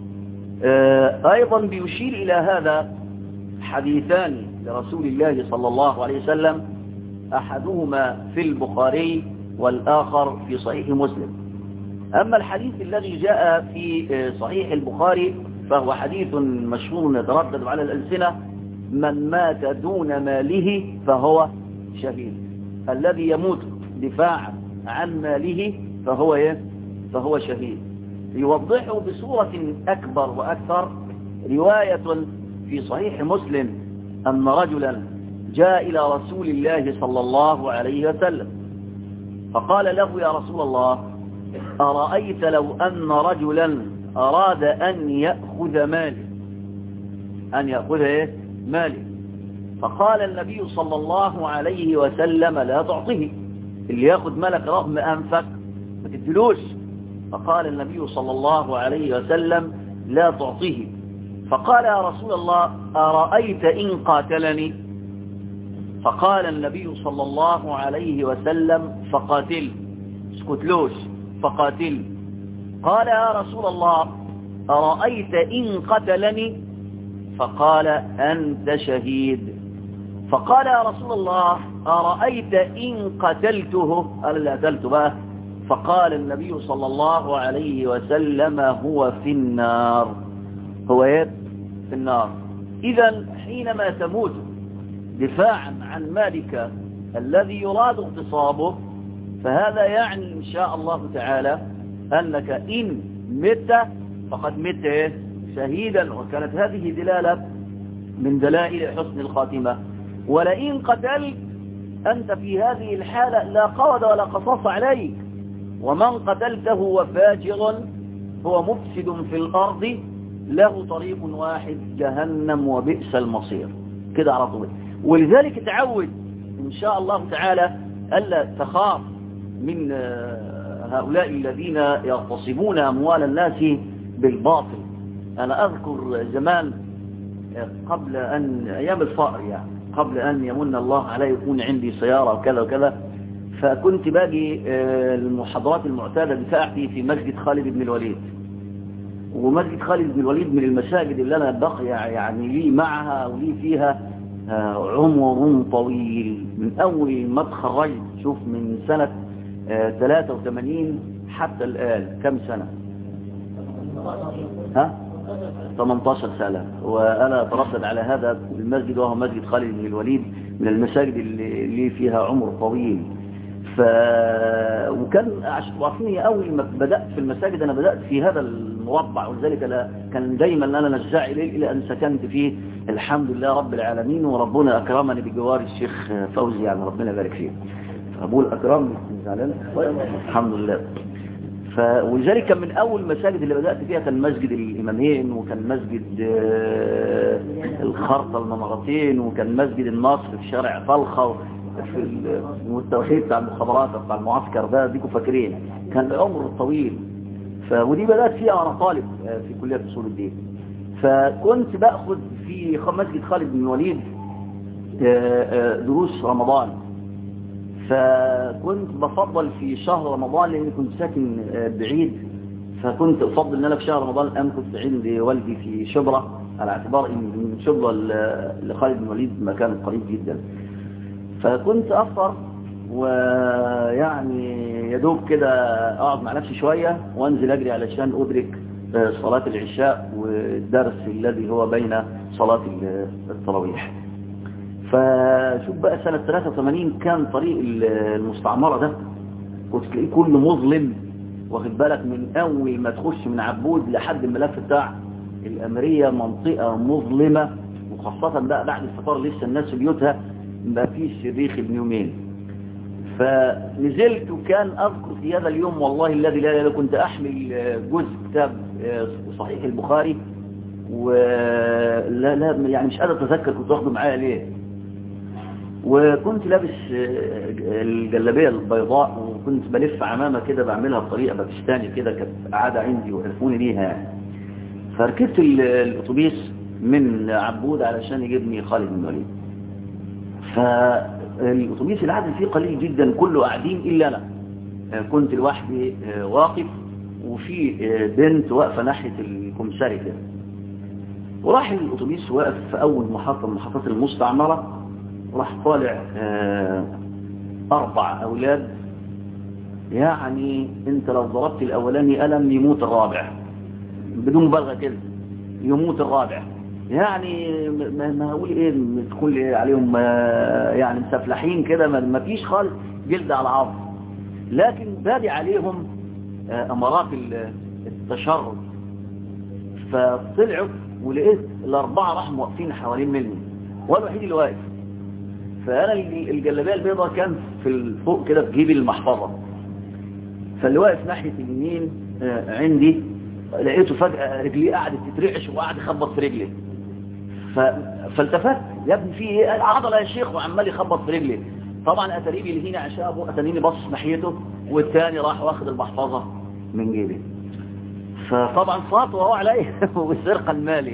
آه أيضا بيشير إلى هذا حديثان لرسول الله صلى الله عليه وسلم، أحدهما في البخاري والآخر في صحيح مسلم. أما الحديث الذي جاء في صحيح البخاري فهو حديث مشهور يتردد على الألسنة: من مات دون ماله فهو شهيد. الذي يموت دفاعا عن ماله فهو إيه؟ فهو شهيد. يوضحه بصورة أكبر وأكثر رواية في صحيح مسلم أن رجلا جاء إلى رسول الله صلى الله عليه وسلم فقال له: يا رسول الله، أرأيت لو أن رجلا أراد أن يأخذ مالي أن يأخذ إيه؟ مالي. فقال النبي صلى الله عليه وسلم: لا تعطيه، اللي يأخذ مالك رغم أنفك ما تدلوش. فقال النبي صلى الله عليه وسلم: لا تعطيه. فقال: يا رسول الله، أرأيت إن قاتلني؟ فقال النبي صلى الله عليه وسلم: فقاتل، اسكتلوش، فقاتل. قال: يا رسول الله، أرأيت إن قتلني؟ فقال: أنت شهيد. فقال يا رسول الله أرأيت إن قتلته؟ قال لا قتلته بقى. فقال النبي صلى الله عليه وسلم هو في النار، هو يد في النار. إذا حينما تموت دفاعا عن مالك الذي يراد اغتصابه، فهذا يعني إن شاء الله تعالى أنك إن مت فقد مت شهيدا، وكانت هذه دلالة من دلائل حسن الخاتمة. ولئن قتلت أنت في هذه الحالة لا قود ولا قصاص عليك، ومن قتلته وفاجر هو مفسد في الأرض له طريق واحد جهنم وبئس المصير، كده على طول. ولذلك تعود إن شاء الله تعالى ألا تخاف من هؤلاء الذين يغتصبون أموال الناس بالباطل. أنا أذكر زمان قبل أن أيام الفقر، يعني قبل أن يمن الله علي يكون عندي سيارة وكذا وكذا، فكنت باجي المحاضرات المعتادة بتاعتي في مسجد خالد بن الوليد. ومسجد خالد بن الوليد من المساجد اللي أنا بقي يعني لي معها ولي فيها عمر طويل، من أول ما اتخرجت، شوف من سنة ثلاثة وثمانين حتى الآن كم سنة؟ ها؟ ثمانية عشر سنة. وأنا أتردد على هذا المسجد، وهو مسجد خالد بن الوليد من المساجد اللي فيها عمر طويل. ف... وكان عشان أول ما بدأت في المساجد أنا بدأت في هذا المربع، ولذلك أنا كان دايما أنا نزاع إليه إلى أن سكنت فيه الحمد لله رب العالمين، وربنا أكرمني بجوار الشيخ فوزي، يعني ربنا يبارك فيه. فأقول أكرمني زعلان الحمد لله. ف... ولذلك كان من أول المساجد اللي بدأت فيها كان مسجد الإمامين، وكان مسجد الخرطة الممرتين، وكان مسجد النصر في شارع طلخة في التوحيد بتاع المخابرات بتاع المعسكر ده، ديكوا فاكرين، كان عمره طويل. ف... ودي بدأت فيها وأنا طالب في كلية أصول الدين. فكنت بأخذ في مسجد خالد بن الوليد دروس رمضان. فكنت بفضل في شهر رمضان لأني كنت ساكن بعيد، فكنت أفضل أن أنا في شهر رمضان أمكث عند والدي في شبرة، على اعتبار أن من شبرة لخالد بن الوليد مكان قريب جدا. فكنت أفطر ويعني يدوب كده أقعد مع نفسي شوية وأنزل أجري علشان أدرك صلاة العشاء والدرس الذي هو بين صلاة التراويح. فشوف بقى سنة ثلاثة وثمانين كان طريق المستعمرة ده كنت تلاقيه كله مظلم، واخد بالك، من أول ما تخش من عبود لحد الملف بتاع الأمرية منطقة مظلمة، وخاصة بقى بعد الفطار لسه الناس في بيوتها ما فيش شريخ ابن يومين. فنزلت، وكان أذكر في هذا اليوم والله الذي لا لا كنت أحمل جزء كتاب صحيح البخاري، ولا لا يعني مش قادر أتذكر كنت واخده معايا ليه، وكنت لابس الجلابية البيضاء، وكنت بلف عمامة كده بعملها بطريقة باكستاني كده، كانت عادة عندي وعرفوني ليها يعني. فركبت الأتوبيس من عبود علشان يجيبني خالد بن الوليد. فالأتوبيس العدد فيه قليل جدا، كله قاعدين إلا أنا، كنت لوحدي واقف، وفي بنت واقفة ناحية الكمساري كده. وراح الأتوبيس واقف في أول محطة من محطات المستعمرة، راح طالع أربع أولاد، يعني أنت لو ضربت الأولاني ألم يموت الرابع، بدون مبالغة كده يموت الرابع. يعني ما هقول إيه، تقول إيه عليهم يعني مسفلحين كده، ما فيش خالص جلد على عظم، لكن بادي عليهم أمارات التشرد. فطلعوا ولقيت الأربعة راحوا واقفين حوالين مني، والوحيد اللي واقف. فأنا الجلابية البيضاء كان في فوق كده في جيبي المحفظة، فاللي واقف ناحية اليمين عندي لقيته فجأة رجلي قعدت تترعش وقعد يخبط في رجلي. فالتفت، يا ابني في ايه؟ عضلة يا شيخ، وعمال يخبط في رجلي. طبعا اتاريبي اللي هنا عشابه، اتانيني بص ناحيته، والتاني راح واخد المحفظة من جيبي. فطبعا صوت وهو عليه والسرقة المالي.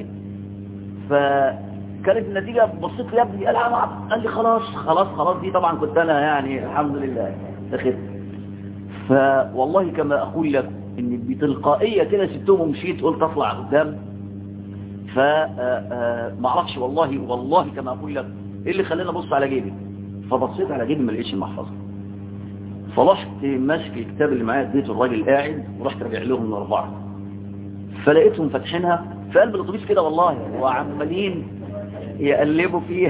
فكانت النتيجة، بصيت يا ابني، قال لي خلاص خلاص خلاص. دي طبعا كنت انا يعني الحمد لله اخذت. فوالله كما اقول لك ان بتلقائية كده سبتهم ومشيت، قلت اطلع قدام. فما اعرفش والله والله كما اقول لك ايه اللي خلاني ابص على جيبي؟ فبصيت على جيبي ما لقيتش المحفظه. فرحت ماسك الكتاب اللي معايا اديته الراجل قاعد ورحت راجع لهم الاربعه. فلقيتهم فاتحينها في قلب الاتوبيس كده والله وعمالين يقلبوا فيها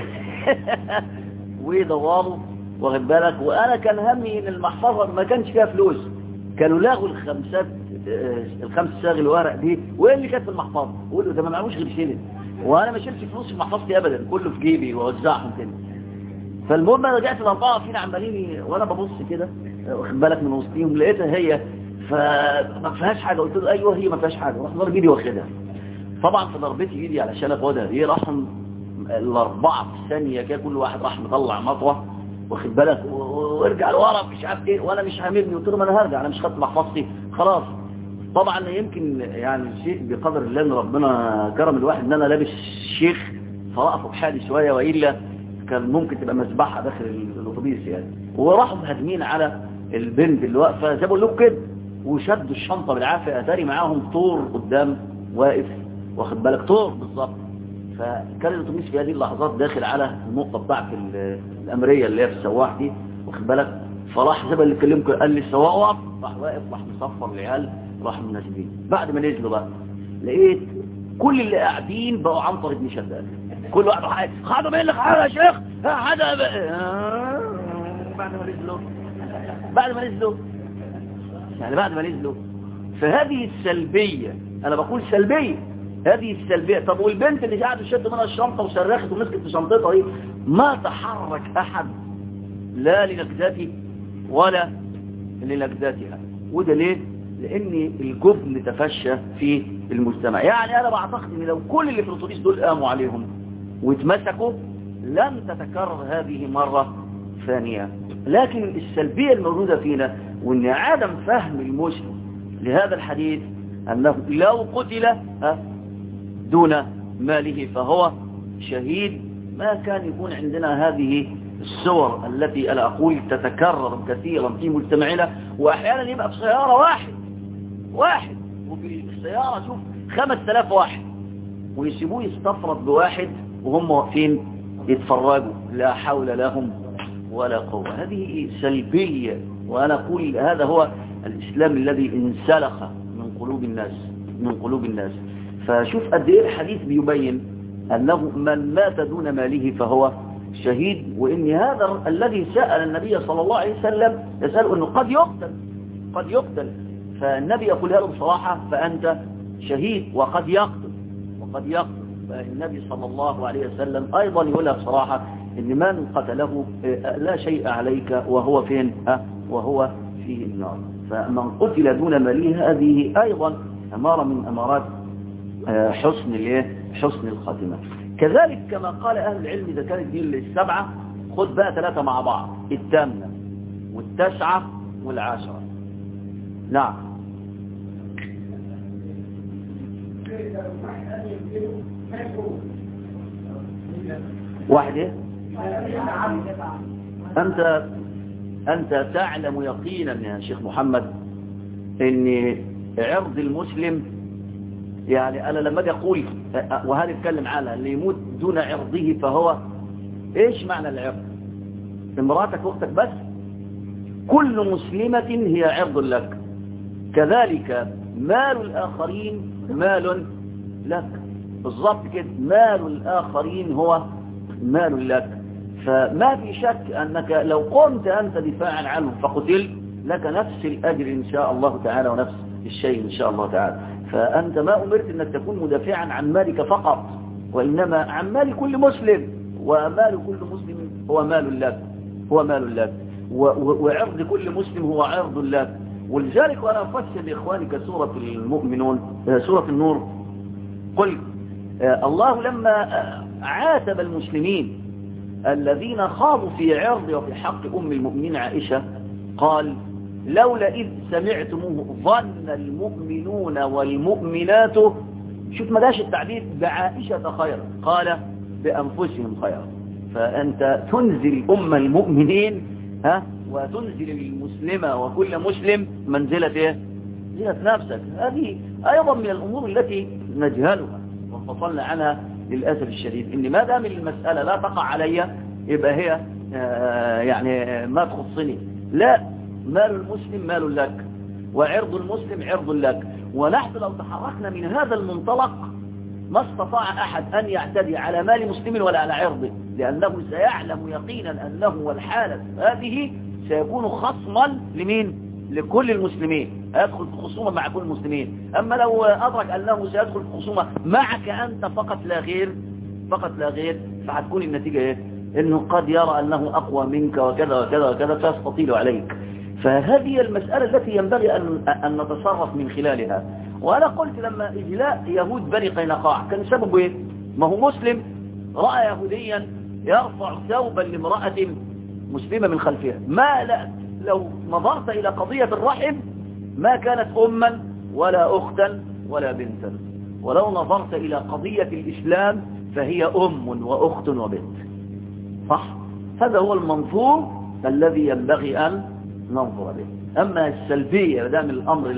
ويدوروا واخد بالك. وانا كان همي ان المحفظه ما كانش فيها فلوس، كانوا لاغوا الخمسات الخمس صاغ الورق دي وايه اللي كانت في المحفظه. قولوا ده ما معلوش غير شيلن وانا ما شلتش فلوس في محفظتي ابدا، كله في جيبي واوزعهم كده. فالمهم انا رجعت الاربعه فينا عمالين وانا ببص كده واخد بالك من وسطيهم لقيتها هي فما فيهاش حاجه. قلت له ايوه هي ما فيهاش حاجه. رحت ضرب ايدي واخدها. طبعا في ضربتي ايدي علشان اخدها دي راحوا الاربعه في ثانيه كده كل واحد راح مطلع مطوه واخد بالك وارجع لورا مش عارف ايه وانا مش هاممني. قلت له ما انا هرجع انا مش خدت محفظتي خلاص. طبعا يمكن يعني شيء بقدر الله ان ربنا كرم الواحد ان انا لابس شيخ فوقفوا بحالي شويه والا كان ممكن تبقى مذبحه داخل الاتوبيس يعني. وراحوا مهاجمين على البنت اللي واقفه زي ما بقول لكم كده وشدوا الشنطه بالعافيه. اتاري معاهم طور قدام واقف واخد بالك طور بالظبط. فكان الاتوبيس في هذه اللحظات داخل على النقطه بتاعت الامريه اللي هي في السواح دي واخد بالك. فراح زي ما اللي كلمكم قال لي السواق وقف راح واقف راح مصفر العيال راح مناسبين. بعد ما نزلوا بقى لقيت كل اللي قاعدين بقوا عنتر ابن شداد كل واحد حاجه خدوا منك حاجه يا شيخ حاجه بعد ما نزلوا بعد ما نزلوا يعني بعد ما نزلوا. فهذه السلبيه انا بقول سلبيه هذه السلبيه. طب والبنت اللي قاعده تشد منها الشنطه وصرخت ومسكت في شنطتها دي ما تحرك احد لا لنجدتي ولا لنجدتها. وده ليه؟ لان الجبن تفشى في المجتمع. يعني انا بعتقد ان لو كل اللي في الاتوبيس دول قاموا عليهم واتمسكوا لن تتكرر هذه مرة ثانية. لكن السلبية الموجودة فينا وان عدم فهم المسلم لهذا الحديث انه لو قتل دون ماله فهو شهيد ما كان يكون عندنا هذه الصور التي أنا أقول تتكرر كثيرا في مجتمعنا. وأحيانا يبقى في سيارة واحد واحد وفي السيارة شوف خمس تلاف واحد ويسيبوه يستفرد بواحد وهم واقفين يتفرجوا لا حول لهم ولا قوة. هذه سلبية. وأنا أقول هذا هو الإسلام الذي انسلخ من قلوب الناس من قلوب الناس. فشوف قد إيه الحديث بيبين أنه من مات دون ماله فهو شهيد. وإن هذا الذي سأل النبي صلى الله عليه وسلم يسأل أنه قد يقتل قد يقتل. فالنبي يقول له بصراحة فأنت شهيد وقد يقتل وقد يقتل. فالنبي صلى الله عليه وسلم أيضا يقول له بصراحة إن من قتله لا شيء عليك وهو فين وهو في النار. فمن قتل دون ماله هذه أيضا أمارة من أمارات حسن حسن الخاتمة. كذلك كما قال أهل العلم إذا كانت دي السبعة خد بقى ثلاثة مع بعض الثامنة والتسعة والعاشرة. نعم واحدة أنت أنت تعلم يقينا يا شيخ محمد أن عرض المسلم يعني أنا لما أجي أقول وهذا يتكلم عنها اللي يموت دون عرضه فهو إيش معنى العرض؟ امرأتك أختك بس كل مسلمة هي عرض لك. كذلك مال الآخرين مال لك بالضبط كده. مال الآخرين هو مال لك. فما في شك أنك لو قمت أنت دفاعا عنه فقتل لك نفس الأجر إن شاء الله تعالى ونفس الشيء إن شاء الله تعالى. فأنت ما أمرت أنك تكون مدافعا عن مالك فقط وإنما عن مال كل مسلم. ومال كل مسلم هو مال لك هو مال لك وعرض كل مسلم هو عرض لك. ولذلك وأنا أفسر لإخوانك سورة المؤمنون سورة النور قل الله لما عاتب المسلمين الذين خاضوا في عرض وفي حق أم المؤمنين عائشة قال لولا إذ سمعتموه ظن المؤمنون والمؤمنات شوف ما داش التعبير بعائشة خيرا قال بأنفسهم خيرا. فأنت تنزل أم المؤمنين ها وتنزل المسلمة وكل مسلم منزلة ايه؟ منزلة نفسك. هذه أيضا من الأمور التي نجهلها وانفصلنا عنها للأسف الشديد. إن ما دام المسألة لا تقع علي يبقى هي يعني ما تخصني. لا، مال المسلم مال لك، وعرض المسلم عرض لك. ونحن لو تحركنا من هذا المنطلق ما استطاع أحد أن يعتدي على مال مسلم ولا على عرضه، لأنه سيعلم يقينا أنه والحالة هذه سيكون خصما لمين؟ لكل المسلمين، يدخل في خصومة مع كل المسلمين. أما لو أدرك أنه سيدخل في خصومة معك أنت فقط لا غير فقط لا غير فهتكون النتيجة إيه؟ إنه قد يرى أنه أقوى منك وكذا وكذا وكذا فيستطيل عليك. فهذه المسألة التي ينبغي أن أن نتصرف من خلالها. وأنا قلت لما إجلاء يهود بني قينقاع كان سببه إيه؟ ما هو مسلم رأى يهوديا يرفع ثوبا لامرأة مسلمة من خلفها. ما لا لو نظرت إلى قضية الرحم ما كانت أما ولا أختا ولا بنتا، ولو نظرت إلى قضية الإسلام فهي أم وأخت وبنت. صح؟ هذا هو المنظور الذي ينبغي أن ننظر به. أما السلبية دام الأمر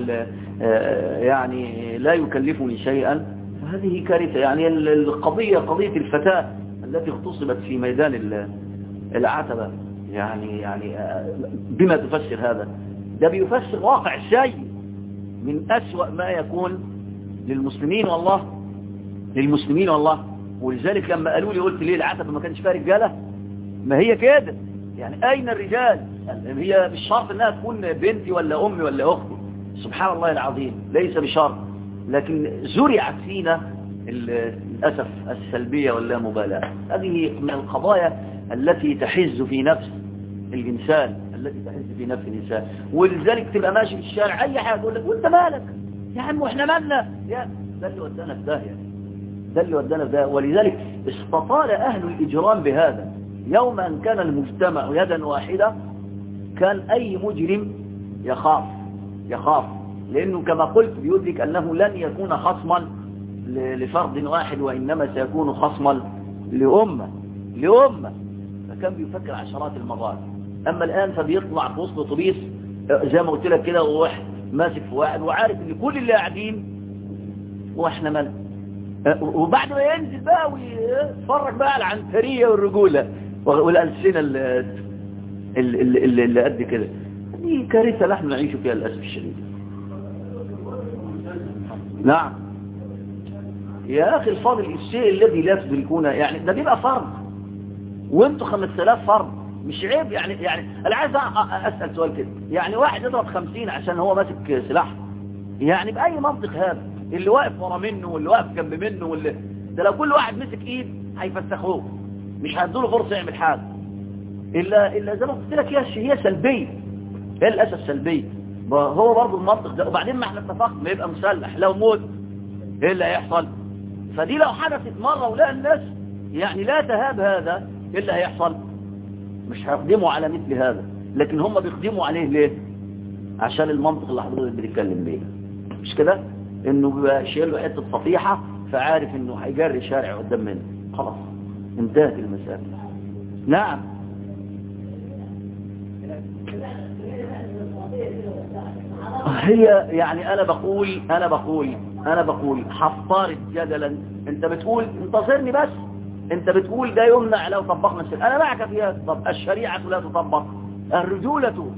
يعني لا يكلفني شيئا فهذه كارثة. يعني القضية قضية الفتاة التي اغتصبت في ميدان العتبة، يعني يعني بما تفسر هذا؟ ده بيفسر واقع شيء من أسوأ ما يكون للمسلمين والله للمسلمين والله. ولذلك لما قالوا لي قلت ليه العتبة ما كانش فيها رجالة؟ ما هي كده، يعني أين الرجال؟ هي مش شرط انها تكون بنتي ولا امي ولا اختي، سبحان الله العظيم، ليس بشرط، لكن زرعت فينا للأسف السلبية واللامبالاة. هذه من القضايا التي تحز في نفس الإنسان التي تحز في نفس الإنسان. ولذلك تبقى ماشي في الشارع أي حاجة يقول لك وانت مالك يا عم واحنا مالنا، يا ده اللي ودانا في داهية، ده اللي ودانا في داهية. ولذلك استطال أهل الإجرام بهذا. يوم أن كان المجتمع يدا واحدة كان أي مجرم يخاف يخاف لأنه كما قلت بيدرك أنه لن يكون خصما لفرد واحد، وإنما سيكون خصما لأمة لأمة فكان بيفكر عشرات المرات. أما الآن فبيطلع في وسط أتوبيس زي ما قلت لك كده، وواحد ماسك في واحد وعارف ان كل اللي قاعدين واحنا مالنا، وبعد ما ينزل بقى ويتفرج بقى على العنترية والرجولة والألسنة اللي, اللي, اللي قد كده. دي كارثة نحن نعيش فيها للأسف الشديد. نعم يا أخي الفاضل، الشيء الذي لا تدركونه يعني ده بيبقى فرض وانتوا خمسة آلاف فرض، مش عيب يعني. يعني انا عايز اسال سؤال كده، يعني واحد يضرب خمسين عشان هو ماسك سلاح، يعني باي منطق هذا؟ اللي واقف ورا منه واللي واقف جنب منه واللي ده لو كل واحد مسك ايد هيفسخوه، مش هيدوا له فرصه يعمل حاجه الا الا زي ما قلت لك هي هي سلبيه، هي للاسف سلبيه. هو برضه المنطق ده. وبعدين ما احنا اتفقنا ما يبقى مسلح لو موت ايه اللي هيحصل؟ فدي لو حدثت مره ولا الناس يعني لا تهاب هذا ايه اللي هيحصل؟ مش هيقدموا على مثل هذا، لكن هم بيقدموا عليه ليه؟ عشان المنطق اللي حضرتك بتتكلم بيه، مش كده؟ انه بيبقى شايل له حته صفيحه فعارف انه هيجري شارع قدام منه، خلاص انتهت المساله. نعم هي يعني انا بقول انا بقول انا بقول هفترض جدلا، انت بتقول انتظرني بس، انت بتقول ده يمنع لو طبقنا الشريعة، انا معك فيها. طب الشريعة لا تطبق، الرجولة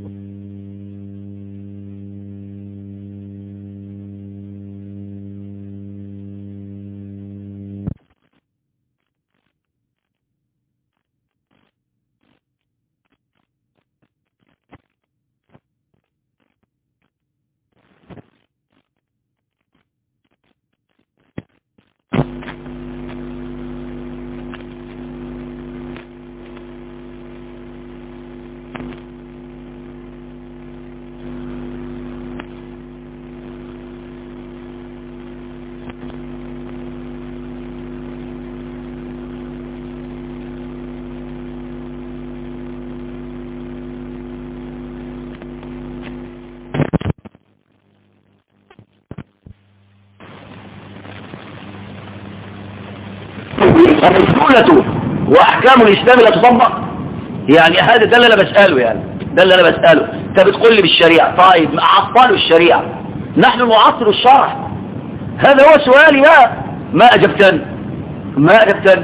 الرجولة واحكام الاسلام لا تطبق، يعني هذا ده اللي انا بساله، يعني ده اللي انا بساله. انت بتقول لي بالشريعه، طيب عطلوا الشريعه، نحن نعطل الشرع، هذا هو سؤالي. يا ما اجبتني ما اجبتني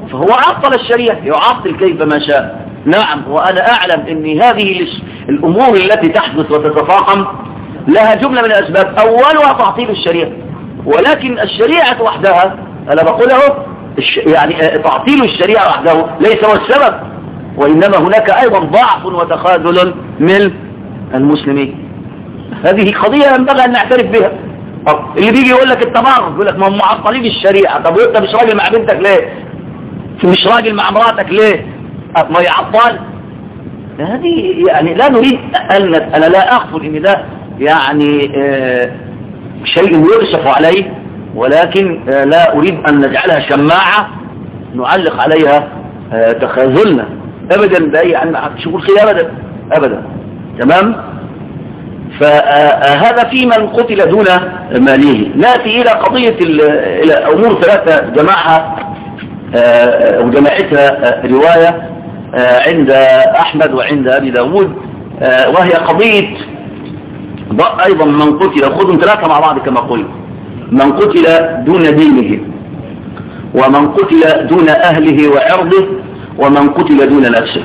فهو عطل الشريعة، يعطل كيف ما شاء. نعم، وأنا أعلم أن هذه الأمور التي تحدث وتتفاقم لها جملة من الأسباب، أولها تعطيل الشريعة، ولكن الشريعة وحدها أنا بقول له يعني تعطيل الشريعة وحده ليس هو السبب، وإنما هناك أيضا ضعف وتخاذل من المسلمين. هذه قضية ينبغي أن نعترف بها. اللي بيجي يقول لك التبرج، يقول لك ما هم معطلين الشريعة. طب وانت مش راجل مع بنتك ليه؟ مش راجل مع مراتك ليه؟ ما يعطل. هذه يعني لا نريد أن أنا لا أغفل إن ده يعني آه شيء يرسف عليه، ولكن آه لا أريد أن نجعلها شماعة نعلق عليها آه تخاذلنا أبدا بأي عن شغل خير أبدا أبدا. تمام؟ فهذا في من قتل دون ماله. نأتي إلى قضية إلى أمور ثلاثة جمعها أو جمعتها رواية عند أحمد وعند أبي داود، وهي قضية أيضا من قتل، خذوا ثلاثة مع بعض كما قلت، من قتل دون دينه، ومن قتل دون أهله وعرضه، ومن قتل دون نفسه.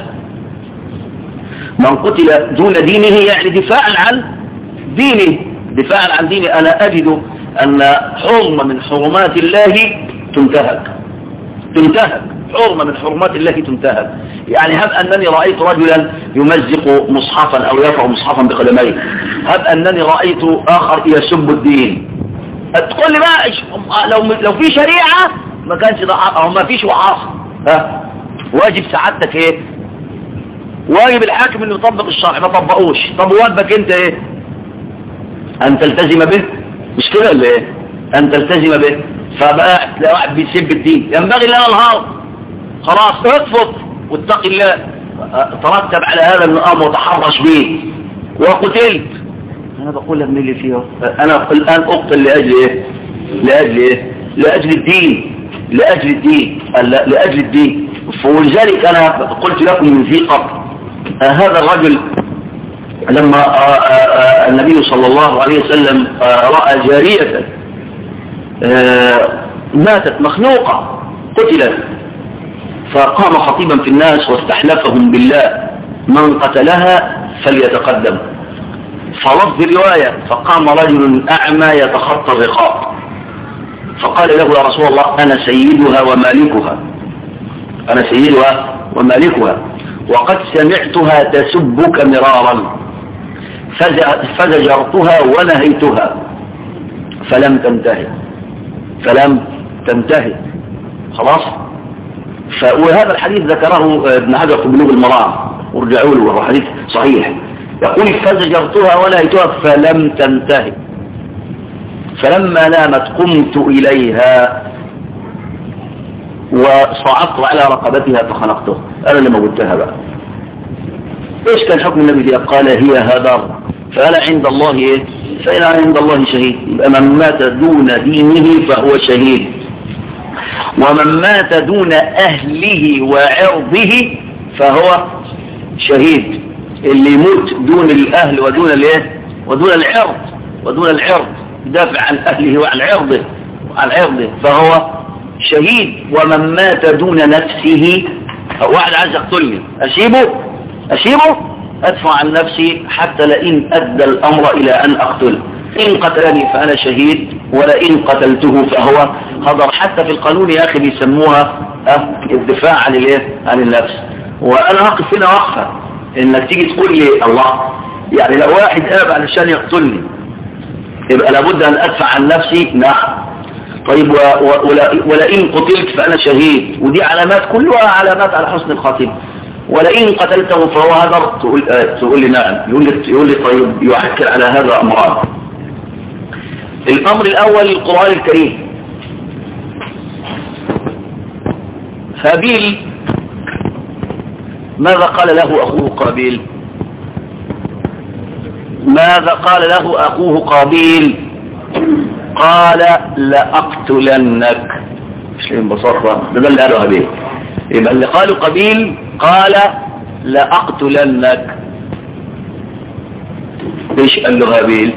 من قتل دون دينه يعني دفاعا عن دينه، دفاعا عن دينه. أنا أجد أن حرمة من حرمات الله تنتهك تنتهك حرمة من حرمات الله تنتهك. يعني هب أنني رأيت رجلا يمزق مصحفا أو يرفع مصحفا بقدميه، هب أنني رأيت آخر يسب الدين، تقول لي بقى لو لو في شريعة ما كانش ده أو ما فيش وحاصل. ها واجب سعادتك ايه؟ واجب الحاكم انه يطبق الشرع، ما طبقوش. طب واجبك انت ايه؟ ان تلتزم به، مش كده ولا ايه؟ ان تلتزم به. فبقى تلاقي واحد بيسب الدين، ينبغي لنا الهار، خلاص اطفط واتق الله، ترتب على هذا النظام وتحرش به وقتلت. انا بقول لك من اللي فيه، انا الان اقتل لاجل ايه؟ لاجل ايه؟ لاجل الدين، لاجل الدين لاجل الدين. ولذلك انا قلت لكم من ذي قبل، هذا الرجل لما آآ آآ النبي صلى الله عليه وسلم رأى جارية ماتت مخنوقة قتلت، فقام خطيبا في الناس واستحلفهم بالله من قتلها فليتقدم. فلفظ الرواية فقام رجل أعمى يتخطى الرقاب فقال له يا رسول الله أنا سيدها ومالكها، أنا سيدها ومالكها، وقد سمعتها تسبك مرارا فزجرتها ونهيتها فلم تنتهي فلم تنتهي خلاص. وهذا الحديث ذكره ابن حجر في بلوغ المرام، ورجعوا له وهو حديث صحيح. يقول فزجرتها ونهيتها فلم تنتهي، فلما نامت قمت إليها وصعدت على رقبتها فخنقته. أنا اللي موتها بقى. إيش كان حكم النبي فيها؟ قال هي هدر، فأنا عند الله إيه؟ فأنا عند الله شهيد. من مات دون دينه فهو شهيد، ومن مات دون أهله وعرضه فهو شهيد. اللي يموت دون الأهل ودون الإيه؟ ودون العرض ودون العرض يدافع عن أهله وعن عرضه وعن عرضه فهو شهيد. ومن مات دون نفسه، واحد عايز يقتلني أسيبه أسيبه أدفع عن نفسي حتى لئن أدى الأمر إلى أن أقتله. إن قتلني فأنا شهيد، ولئن قتلته فهو هدر. حتى في القانون يا أخي بيسموها الدفاع عن الايه؟ عن النفس. وأنا هقف هنا وقفة إنك تيجي تقول لي الله، يعني لو واحد قام علشان يقتلني يبقى لابد أن أدفع عن نفسي. نعم طيب، ولئن قتلت فأنا شهيد، ودي علامات كلها علامات على حسن الخاتمة. ولئن قتلته فهو هدر، تقول, آه تقول لي نعم. يقول لي, يقول لي طيب يحكر على هذا أمران. الأمر الأول القرآن الكريم. هابيل ماذا قال له أخوه قابيل؟ ماذا قال له أخوه قابيل؟ قال لأقتلنك. مش ببساطة ده اللي قاله هابيل. يبقى اللي قاله قابيل قال لأقتلنك. ايش قال له هابيل؟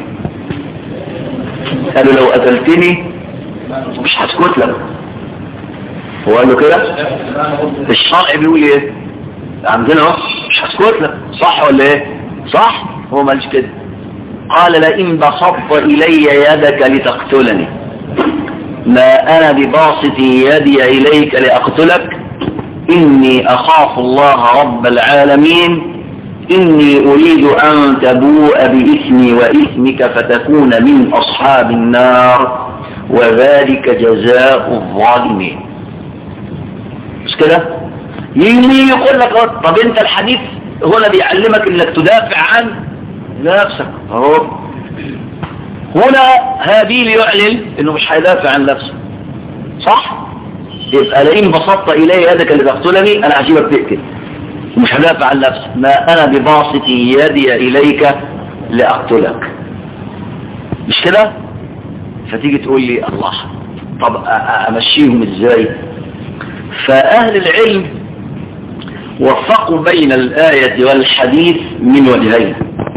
قال له لو قتلتني مش هسكت لك، هو قال له كده؟ الشرع بيقول ايه؟ عندنا اهو مش هسكت لك، صح ولا ايه؟ صح؟ هو ما قالش كده. قال لئن بسطت الي يدك لتقتلني ما انا بباسط يدي اليك لاقتلك اني اخاف الله رب العالمين اني اريد ان تبوء باسمي واسمك فتكون من اصحاب النار وذلك جزاء الظالمين. مش كده؟ يجي يقول لك طب انت الحديث هنا بيعلمك انك تدافع عن نفسك اهو. هنا هابيل يعلن انه مش هيدافع عن نفسه، صح؟ يبقى لئن بسطت الي يدك لتقتلني انا هجيبك تقتل، مش هدافع عن نفسي، ما انا بباسط يدي اليك لاقتلك. مش كده؟ فتيجي تقول لي الله طب امشيهم ازاي؟ فاهل العلم وفقوا بين الآية والحديث من وجهين.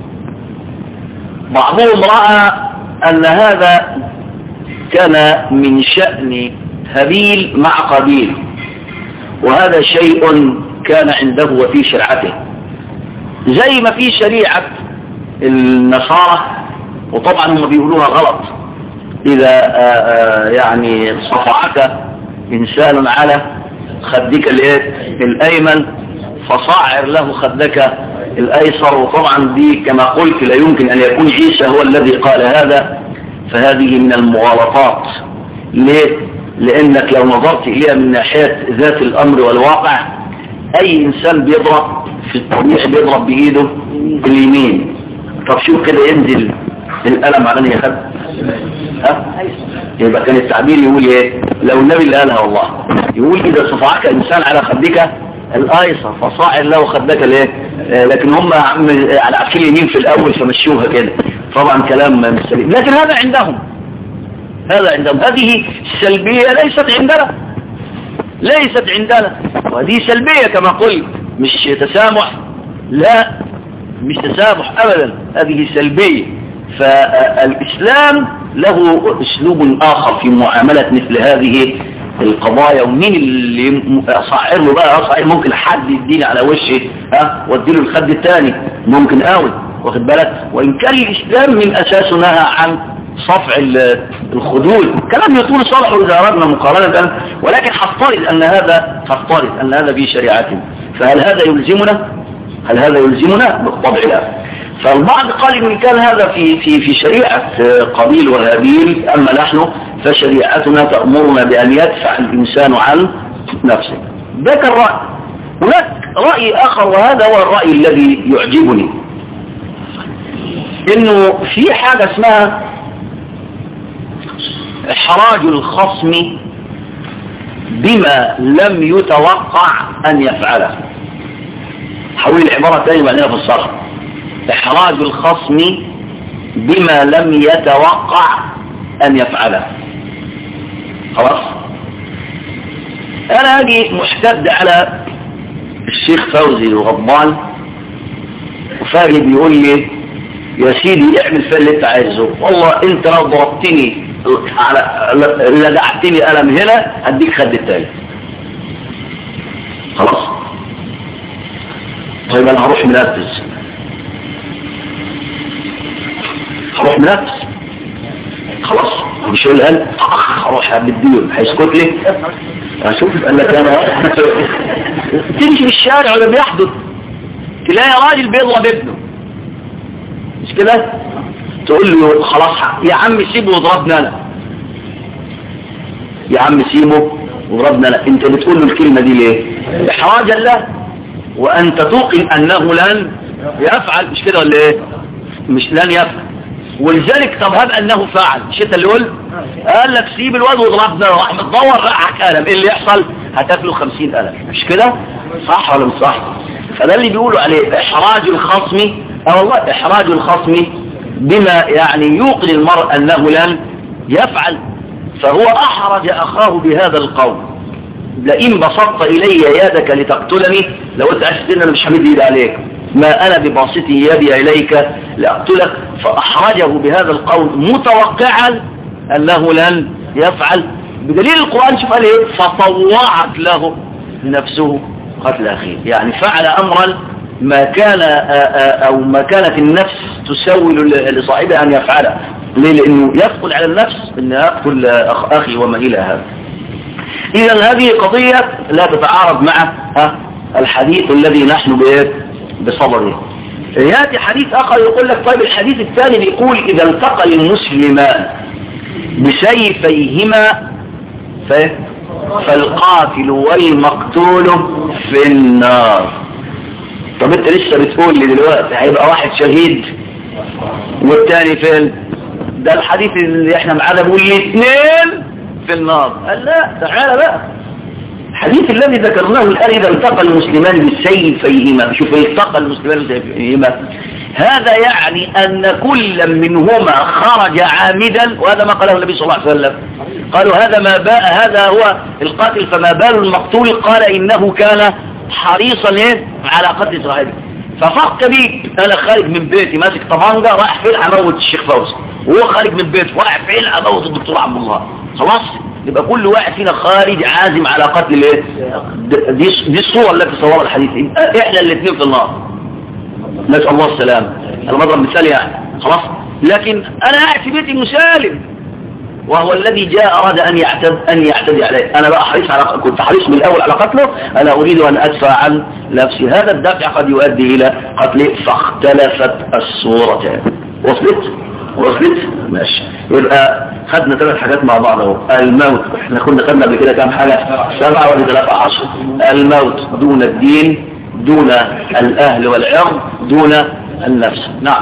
بعضهم رأى أن هذا كان من شأن هابيل مع قابيل، وهذا شيء كان عنده وفي شرعته زي ما في شريعة النصارى، وطبعا هم بيقولوها غلط. إذا يعني صفعك إنسان على خدك الأيمن فصاعر له خدك الأيسر، وطبعا دي كما قلت لا يمكن أن يكون عيسى هو الذي قال هذا، فهذه من المغالطات. ليه؟ لأنك لو نظرت إليها من ناحية ذات الأمر والواقع أي إنسان بيضرب في الطبيعي بيضرب بإيده اليمين. طب شوف كده ينزل الألم على يا خد ها؟ يبقى كان التعبير يقول ايه؟ لو النبي اللي قالها والله يقول إذا صفعك إنسان على خدك الأيسر فصاعر له خدك الايه؟ آه لكن هم على عكس اليمين في الأول فمشوها كده. طبعا كلام مش سليم، لكن هذا عندهم، هذا عندهم. هذه السلبية ليست عندنا، ليست عندنا، وهذه سلبية كما قلت، مش تسامح، لا مش تسامح أبدا، هذه سلبية. فالإسلام له أسلوب آخر في معاملة مثل هذه القضايا. ومين اللي صاعر له بقى؟ صحيح ممكن حد يديني على وشه ها واديله الخد الثاني، ممكن قوي، واخد بالك؟ وإن كان الإسلام من أساسه نهى عن صفع الخدود، كلام يطول صالح إذا أردنا مقارنة، ولكن حفترض أن هذا حفترض أن هذا في شريعتنا، فهل هذا يلزمنا؟ هل هذا يلزمنا؟ بالطبع لا. فالبعض قال إن كان هذا في في في شريعة قابيل وهابيل، أما نحن فشريعتنا تأمرنا بأن يدفع الإنسان عن نفسه. ذاك الرأي. هناك رأي آخر، وهذا هو الرأي الذي يعجبني، إنه في حاجة اسمها إحراج الخصم بما لم يتوقع أن يفعله. حول العبارة تاني معناها في الصرف. إحراج الخصم بما لم يتوقع أن يفعله. خلاص؟ أنا أجي محتد على الشيخ فوزي الغضبان وفاجئ بيقول لي يا سيدي اعمل فيه اللي انت عايزه، والله انت لو ضربتني على لدعتني قلم هنا هديك خد التالي. خلاص؟ طيب انا هروح منفذ، هروح منفذ خلاص، مش هقول هل هروح بديله هيسكت لي؟ اشوف قال لك انا تمشي في الشارع ولا بيحدث تلاقي راجل بيضرب ابنه، مش كده؟ تقول له خلاص يا عم سيبه وضربنا انا، يا عم سيبه وضربنا انا. انت بتقول له الكلمه دي ليه؟ احراجا له، وانت توقن انه لن يفعل، مش كده ولا ايه؟ مش لن يفعل. ولذلك طب هب انه فعل، مش انت اللي قلت؟ قال لك سيب الواد وضربنا، راح متدور رقعك قلم، ايه اللي يحصل؟ هتاكله خمسين قلم، مش كده؟ صح ولا مش صح؟ فده اللي بيقولوا عليه احراج الخصم، اه والله احراج الخصم بما يعني يوقن المرء انه لن يفعل. فهو احرج اخاه بهذا القول، لئن بسطت الي يدك لتقتلني، لو انت عايز تقول انا مش همد ايدي عليك، ما انا بباسط يدي اليك لاقتلك. فاحرجه بهذا القول متوقعا انه لن يفعل، بدليل القرآن شوف قال ايه فطوعت له نفسه قتل أخيه، يعني فعل أمرا ما كان أو ما كانت النفس تسول لصاحبه أن يفعله. ليه؟ لأنه يثقل على النفس أن يقتل أخي وما إلى هذا. إذا هذه قضية لا تتعارض مع الحديث الذي نحن بصدده. يأتي حديث آخر يقول لك طيب الحديث الثاني بيقول إذا التقى المسلمان بسيفيهما فالقاتل والمقتول في النار. طب انت لسه بتقول لي دلوقتي هيبقى واحد شهيد والتاني فين؟ ده الحديث اللي احنا معانا بيقول الاثنين في النار. قال لا تعالى بقى الحديث الذي ذكرناه الآن إذا التقى المسلمان بالسيفيهما. شوف التقى المسلمان بالسيفيهما هذا يعني أن كل منهما خرج عامدا، وهذا ما قاله النبي صلى الله عليه وسلم. قالوا هذا ما باء هذا هو القاتل فما بال المقتول؟ قال إنه كان حريصا ايه على قتل صاحبه. ففرق بي انا خارج من بيتي ماسك طبانجه رايح فين اموت الشيخ فوزي، وهو خارج من بيته رايح فين اموت الدكتور عبد الله. خلاص يبقى كل واحد فينا خارج عازم على قتل الايه. دي دي الصوره التي صورها الحديث. احنا الاثنين في النار نسال الله السلامه. انا بضرب مثال يعني خلاص. لكن انا قاعد في بيتي مسالم وهو الذي جاء أراد أن يعتد أن يعتدي عليه. أنا بقى حريص على كنت حريص من الأول على قتله، أنا أريد أن أدفع عن نفسي. هذا الدفع قد يؤدي إلى قتله. فاختلفت الصورتان. وصلت وصلت ماشي. يبقى خدنا ثلاث حاجات مع بعض اهو. الموت احنا كنا خدنا قبل كده كام حاجة؟ سبعة ولا ثلاثة عشر. الموت دون الدين دون الأهل والعرض دون النفس. نعم.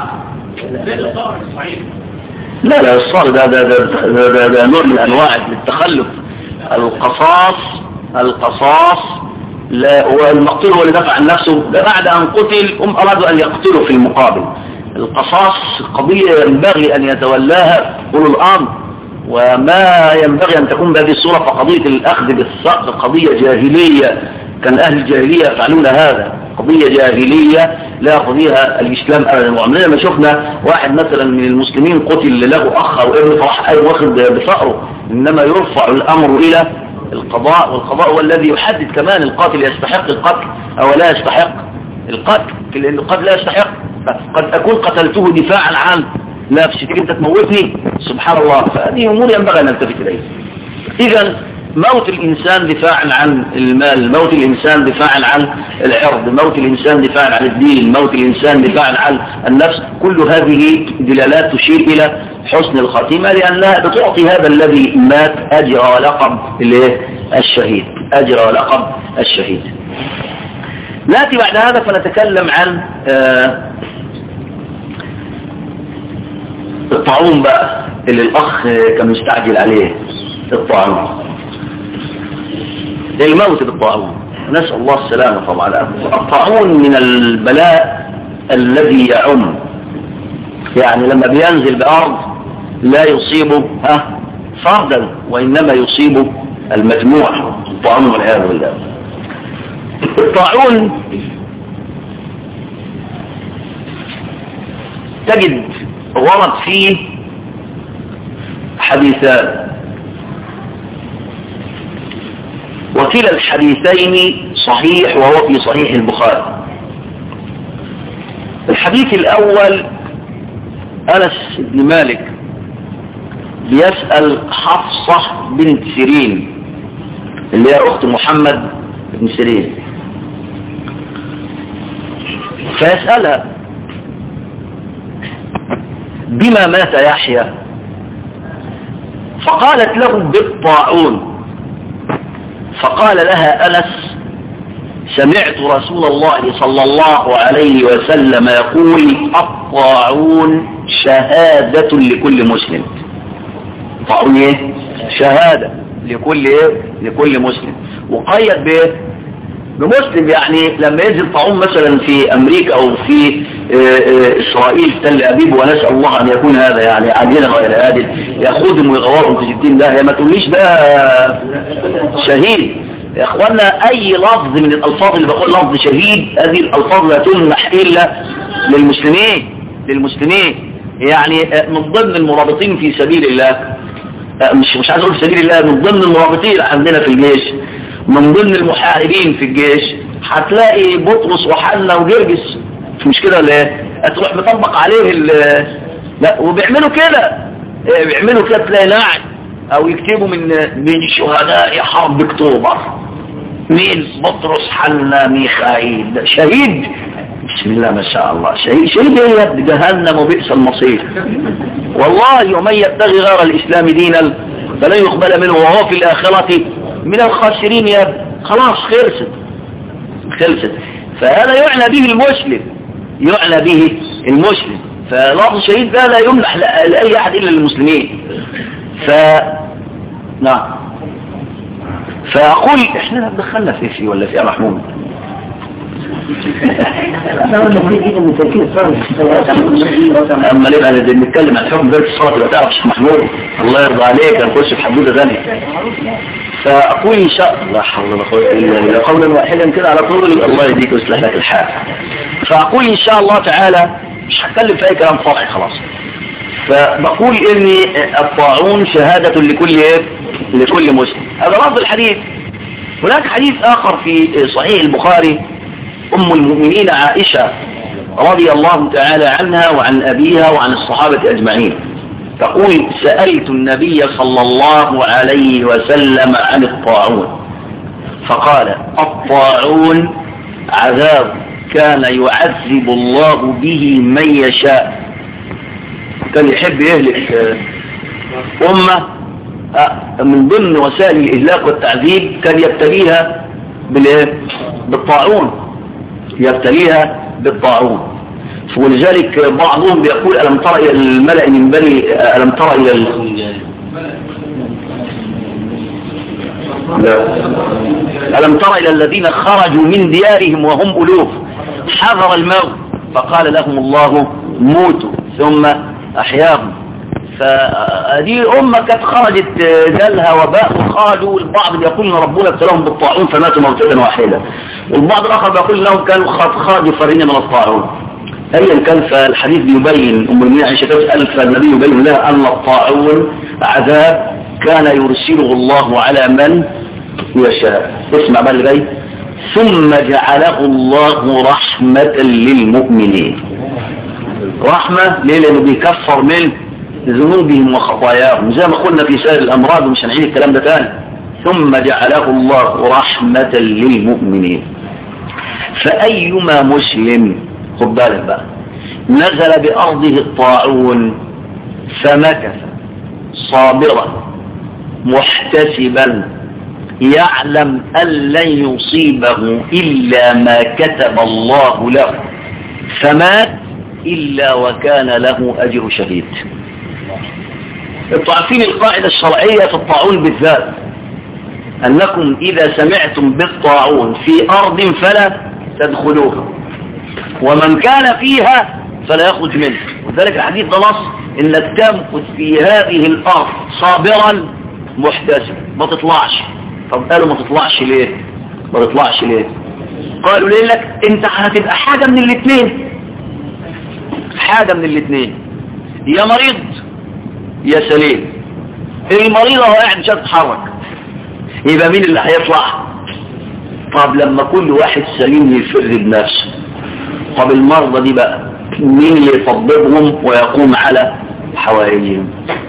لا لا الصار ده ده ده, ده, ده, ده نوع من انواع التخلف. القصاص القصاص لا، والمقتول هو اللي دفع عن نفسه. ده بعد ان قتل هم ارادوا ان يقتلوا في المقابل. القصاص قضية ينبغي ان يتولاها اولو الامر، وما ينبغي ان تكون بهذه الصورة. فقضية الاخذ بالثأر قضية جاهلية، كان اهل الجاهلية يفعلون هذا. قضية جاهلية لا يقضيها الإسلام أبدا. وعملنا ما شفنا واحد مثلا من المسلمين قتل له أخ أو ابن فراح أي واخد بثأره، إنما يرفع الأمر إلى القضاء، والقضاء هو الذي يحدد كمان القاتل يستحق القتل أو لا يستحق القتل، لأن القتل لا يستحق. قد أكون قتلته دفاعا عن نفسي انت تموتني سبحان الله. فهذه أمور ينبغي أن نلتفت إليها. إذا موت الإنسان دفاعا عن المال، موت الإنسان دفاعا عن العرض، موت الإنسان دفاعا عن الدين، موت الإنسان دفاعا عن النفس، كل هذه دلالات تشير إلى حسن الخاتمة، لأنها بتعطي هذا الذي مات أجر ولقب الشهيد، أجر ولقب الشهيد. نأتي بعد هذا فنتكلم عن الطاعون بقى اللي الأخ كان مستعجل عليه. الطاعون، الموت بالطاعون، نسأل الله السلامة. طبعا الطاعون من البلاء الذي يعم، يعني لما بينزل بأرض لا يصيبه ها فردا وإنما يصيبه المجموع. الطاعون والعياذ بالله. الطاعون تجد ورد فيه حديثان، وكلا الحديثين صحيح وهو في صحيح البخاري. الحديث الأول أنس بن مالك بيسأل حفصة بنت سيرين اللي هي أخت محمد بن سيرين، فيسألها بما مات يحيى، فقالت له بالطاعون. فقال لها أنس سمعت رسول الله صلى الله عليه وسلم يقول الطاعون شهادة لكل مسلم. طاعون ايه؟ شهادة لكل ايه؟ لكل مسلم. وقيد بايه؟ بمسلم. يعني لما ينزل طاعون مثلا في امريكا او في اسرائيل تل ابيب، ونسأل الله ان يكون هذا يعني عاجلا غير آجل، ياخذهم ويغورهم في ستين ده، ما تقوليش ده شهيد يا اخوانا. اي لفظ من الالفاظ اللي بقول لفظ شهيد، هذه الالفاظ لا تمنح الا للمسلمين للمسلمين يعني من ضمن المرابطين في سبيل الله مش مش عايز اقول في سبيل الله، من ضمن المرابطين عندنا في الجيش، من ضمن المحاربين في الجيش، هتلاقي بطرس وحنا وجرجس، مش كده ولا ايه؟ هتروح مطبق عليه ال لا، وبيعملوا كده بيعملوا كده تلاقي لعن او يكتبوا من من شهداء حرب اكتوبر مين؟ بطرس حنا ميخائيل، ده شهيد. بسم الله ما شاء الله، شهيد شهيد ايه يا ابني؟ جهنم وبئس المصير. والله ومن يبتغي غير الاسلام دينا فلن يقبل منه وهو في الاخره من الخاسرين يا ابني. خلاص خلصت خلصت. فهذا يعنى به المسلم، يعنى به المسلم. فلفظ شهيد ده لا يمنح لاي احد الا للمسلمين. ف نعم. فاقول احنا دخلنا في شيء ولا في محمود؟ اما نبقى نتكلم عن حكم ذلك الصلاه يبقى تعرف شيخ محمود الله يرضى عليك هنخش في حدوده ثانيه. فاقول ان شاء الله لا حول ولا قوه الا بالله قولا واحدا كده على طول الله يهديك ويصلح لك الحال. فاقول ان شاء الله تعالى مش هتكلم في اي كلام فرعي خلاص. فبقول ان الطاعون شهاده لكل ايه؟ لكل مسلم. هذا لفظ الحديث. هناك حديث اخر في صحيح البخاري، أم المؤمنين عائشة رضي الله تعالى عنها وعن أبيها وعن الصحابة أجمعين تقول سألت النبي صلى الله عليه وسلم عن الطاعون فقال الطاعون عذاب كان يعذب الله به من يشاء. كان يحب يهلك أمة من ضمن وسائل الإهلاك والتعذيب كان يبتليها بالطاعون، يبتليها بالطاعون. ولذلك بعضهم بيقول ألم ترى إلى الملأ من بني ألم ترى إلى ال... لا. ألم ترى إلى الذين خرجوا من ديارهم وهم ألوف حذر الموت فقال لهم الله موتوا ثم أحياهم. فهذه أمة كانت خرجت جالها وباء وخرجوا. البعض يقول إن ربنا ابتلاهم بالطاعون فماتوا موتة واحدة، والبعض الآخر بيقول لهم كانوا خرجوا فرين من الطاعون. أيا كان فالحديث بيبين أم المؤمنين عائشة تسأل فالنبي يبين لها أن الطاعون عذاب كان يرسله الله على من يشاء. اسمع بقى اللي جاي ثم جعله الله رحمة للمؤمنين. رحمة ليه؟ لأنه بيكفر من ذنوبهم وخطاياهم زي ما قلنا في سائر الأمراض ومش هنعيد الكلام ده تاني. ثم جعله الله رحمة للمؤمنين. فأيما مسلم خد بالك بقى نزل بأرضه الطاعون فمكث صابرا محتسبا يعلم أن لن يصيبه إلا ما كتب الله له فمات إلا وكان له أجر شهيد. انتوا عارفين القاعدة الشرعية في الطاعون بالذات أنكم إذا سمعتم بالطاعون في أرض فلا تدخلوها ومن كان فيها فلا يخرج منه. وذلك الحديث ده نص إنك تمكث في هذه الأرض صابرا محتسبا ما تطلعش. طب قالوا ما تطلعش ليه؟ ما تطلعش ليه؟ قالوا ليه لك انت هتبقى حاجة من الاثنين، حاجة من الاثنين، يا مريض يا سليم. المريض هو قاعد مش هتتحرك يبقى مين اللي هيطلع؟ طب لما كل واحد سليم يفر بنفسه طب المرضى دي بقى مين اللي يطببهم ويقوم على حوائجهم؟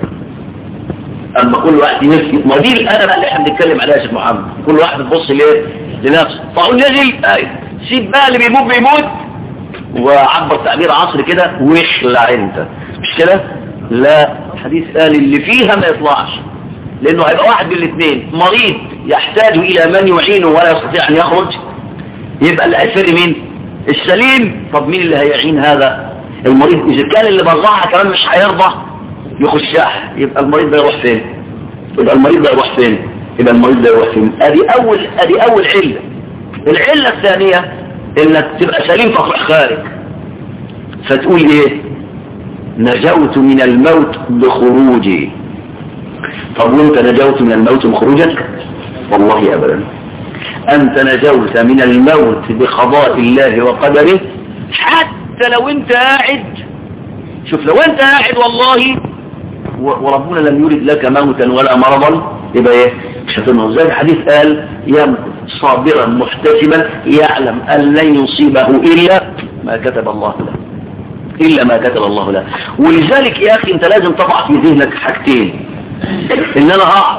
اما كل واحد ينفي ما دي الأدب اللي احنا بنتكلم عليها يا شيخ محمد. كل واحد بيبص ليه لنفسه. طاعون يجي ايوه سيب بقى اللي بيموت بيموت وعبر تعبير عصري كده واخلع انت مش كده. لا الحديث قال اللي فيها ما يطلعش لانه هيبقى واحد من الاثنين مريض يحتاج الى من يعينه ولا يستطيع ان يخرج يبقى اللي هيفر مين؟ السليم. طب مين اللي هيعين هذا المريض؟ اذا كان اللي بضعها كمان مش هيرضى يخشها يبقى المريض ده يروح فين؟ يبقى المريض ده يروح فين؟ يبقى المريض ده يروح فين؟ ادي اول ادي اول علة. العلة الثانية انك تبقى سليم فتروح خارج فتقول ايه؟ نجوت من الموت بخروجي. طب وانت نجوت من الموت بخروجك؟ والله ابدا. انت نجوت من الموت بقضاء الله وقدره حتى لو انت قاعد. شوف لو انت قاعد والله وربنا لم يرد لك موتا ولا مرضا يبقى ايه مش هتنهض. زي الحديث قال يمكث صابرا محتسبا يعلم ان لن يصيبه الا ما كتب الله له الا ما كتب الله له. ولذلك يا اخي انت لازم تضع في ذهنك حاجتين، ان انا اعرف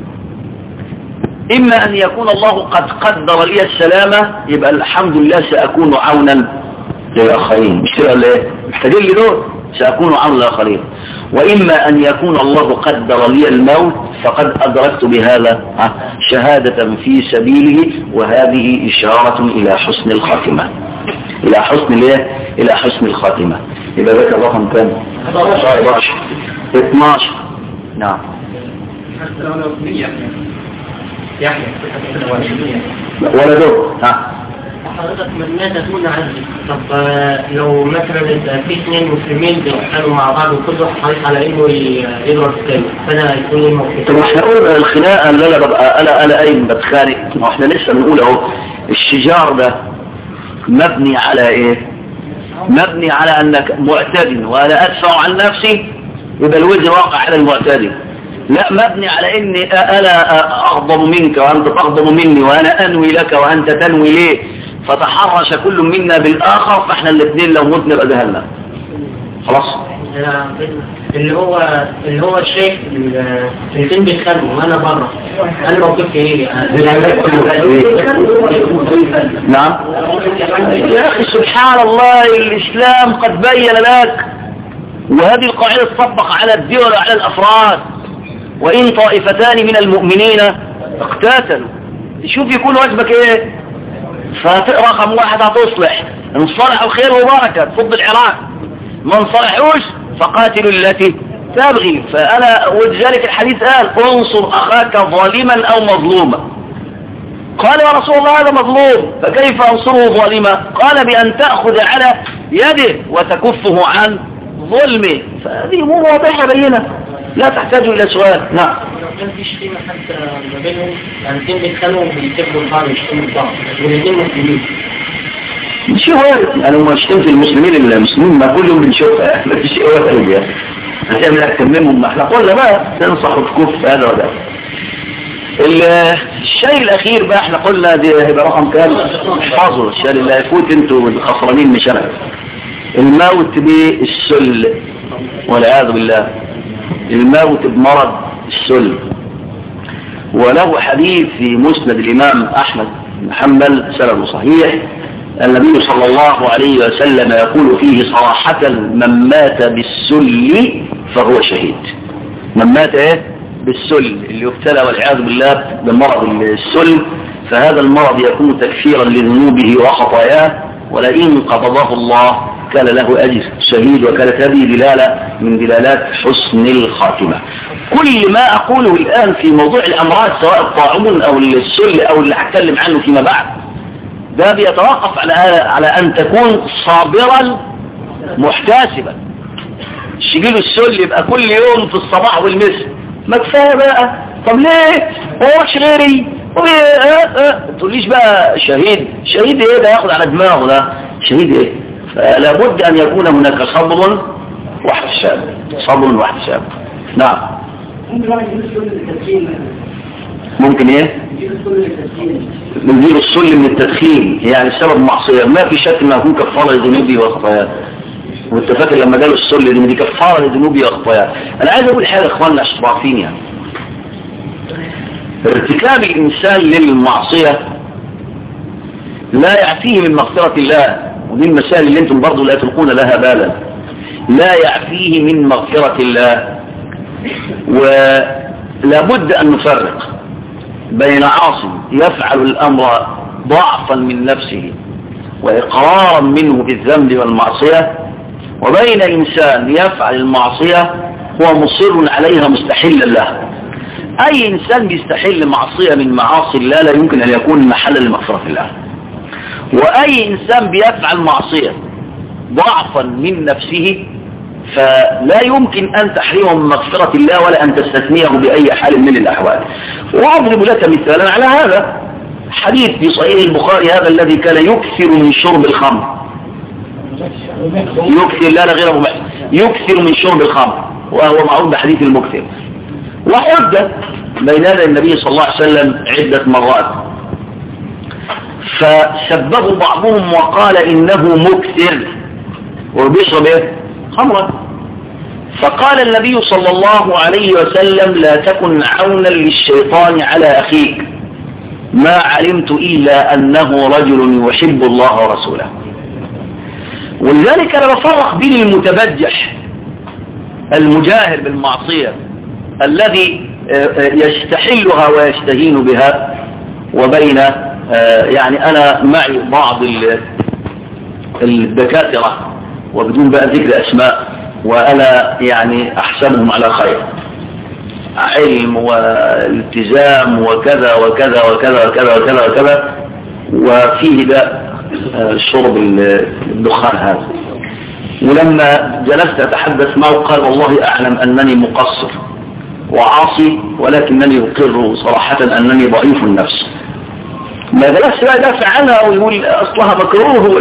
اما ان يكون الله قد قدر لي السلامة يبقى الحمد لله ساكون عونا للاخرين، مش كده ولا ايه؟ محتاجين لي دول ساكون عونا للاخرين. واما ان يكون الله قدر لي الموت فقد ادركت بهذا شهادة في سبيله، وهذه اشارة الى حسن الخاتمة، الى حسن الايه الى حسن الخاتمة. يبقى ذاك الرقم كام؟ اثناشر. نعم يحيى ولا دور. ها حضرتك من ماذا تكون عندي؟ طب لو مثلا في اثنين مسلمين بيتخانقوا مع بعض وكل واحد حريص على انه يضرب الثاني، فانا هيكون ايه الموقف؟ طب احنا نقول الخناقه اللي انا ببقى انا انا قايم بتخانق، ما احنا لسه بنقول اهو الشجار ده مبني على ايه؟ مبني على انك معتدل وانا ادفع عن نفسي يبقى الوزر واقع على المعتدل. لا، مبني على اني انا اغضب منك وانت تغضب مني وانا انوي لك وانت تنوي ليه، فتحرش كل منا بالاخر، فاحنا الاثنين لو متنا بقى جهنم. خلاص اللي هو اللي هو الشيخ الاثنين بيتخانقوا وانا بره، انا موقفي ايه؟ نعم يا اخي سبحان الله، الاسلام قد بين لك، وهذه القاعده تطبق على الدول وعلى الافراد. وإن طائفتان من المؤمنين اقتاتلوا، شوف يكون واجبك ايه؟ فرقم واحد هتصلح، ان صلحوا خير وبركة تفض العراق، من صلحوش فقاتلوا التي تبغي. فأنا ولذلك الحديث قال انصر أخاك ظالما أو مظلوما. قال يا رسول الله هذا مظلوم، فكيف أنصره ظالما؟ قال بأن تأخذ على يده وتكفه عن ظلمه. فهذه امور واضحة بينة لا تحتاج الى سؤال. نعم لو كان في شتيمة حتى ما بينهم، يعني الاثنين بيتخانقوا وبيسبوا البعض يشتموا بعض والاثنين مسلمين، شيء وارد. انا ما اشتم في المسلمين الا المسلمين ما كل يوم بنشوفها، ما في شيء وارد يعني هتعمل اكتممهم. ما احنا قلنا بقى تنصح وتكف هذا وده. الشيء الاخير بقى احنا قلنا دي هيبقى رقم كام؟ احفظوا الشيء اللي هيفوت انتوا الخسرانين مش انا. الموت بالسل والعياذ بالله، الموت بمرض السل. وله حديث في مسند الإمام أحمد بن حنبل سند صحيح، النبي صلى الله عليه وسلم يقول فيه صراحة من مات بالسل فهو شهيد. من مات ايه بالسل، اللي يبتلى والعياذ بالله بمرض السل، فهذا المرض يكون تكفيرا لذنوبه وخطاياه، ولئن قبضه الله كان له أجر شهيد. وكانت هذه دلالة من دلالات حسن الخاتمة. كل ما أقوله الآن في موضوع الأمراض سواء الطاعون أو السل أو اللي هتكلم عنه فيما بعد، ده بيتوقف على على أن تكون صابرا محتسبا. شجيل السل يبقى كل يوم في الصباح والمساء، ما كفاية بقى. طب ليه هو مش غيري؟ تقوليش بقى شهيد. شهيد ايه ده؟ ياخد على دماغه ده شهيد ايه؟ فلا بد ان يكون هناك صبر واحتساب، صبر واحتساب. نعم ممكن ايه؟ نزيل السل من التدخين، يعني سبب معصية ما في شك انه يكون كفارة لذنوبي وخطاياه. وانت فاكر لما قالوا السل دي كفارة لذنوبي وخطاياه. انا عايز اقول حاجة اخواننا عشان ضعفين، يعني ارتكاب الانسان للمعصية لا يعفيه من مغفرة الله، ودي المسائل اللي انتم برضو لا تلقون لها بالا. لا يعفيه من مغفرة الله. ولا بد ان نفرق بين عاصم يفعل الامر ضعفا من نفسه واقرارا منه بالذنب والمعصية، وبين انسان يفعل المعصية هو مصر عليها مستحلا لها. اي انسان بيستحل معصية من معاصي الله لا يمكن ان يكون محلا لمغفرة الله. واي انسان بيفعل معصية ضعفا من نفسه فلا يمكن ان تحرمه من مغفرة الله ولا ان تستثنيه باي حال من الاحوال. واضرب لك مثالا على هذا حديث في صحيح البخاري، هذا الذي كان يكثر من شرب الخمر، يكثر لا لا غير مباح، يكثر من شرب الخمر. وهو معروف بحديث المكثر. وحدث بين يدي النبي صلى الله عليه وسلم عدة مرات، فسبه بعضهم وقال إنه مكثر وبيشرب ايه؟ خمرا. فقال النبي صلى الله عليه وسلم لا تكن عونا للشيطان على أخيك، ما علمت إلا أنه رجل يحب الله ورسوله. ولذلك أنا بفرق بين المتبجح المجاهر بالمعصية الذي يستحلها ويستهين بها، وبين يعني أنا معي بعض الدكاترة وبدون بقى ذكر أسماء وأنا يعني أحسبهم على خير، علم والتزام وكذا وكذا وكذا وكذا وكذا وكذا، وفيه ده شرب الدخان هذا. ولما جلست أتحدث معه قال والله أعلم أنني مقصر وعاصي، ولكنني أقر صراحة أنني ضعيف النفس. ما جلست بقى يدافع عنها ويقول أصلها مكروه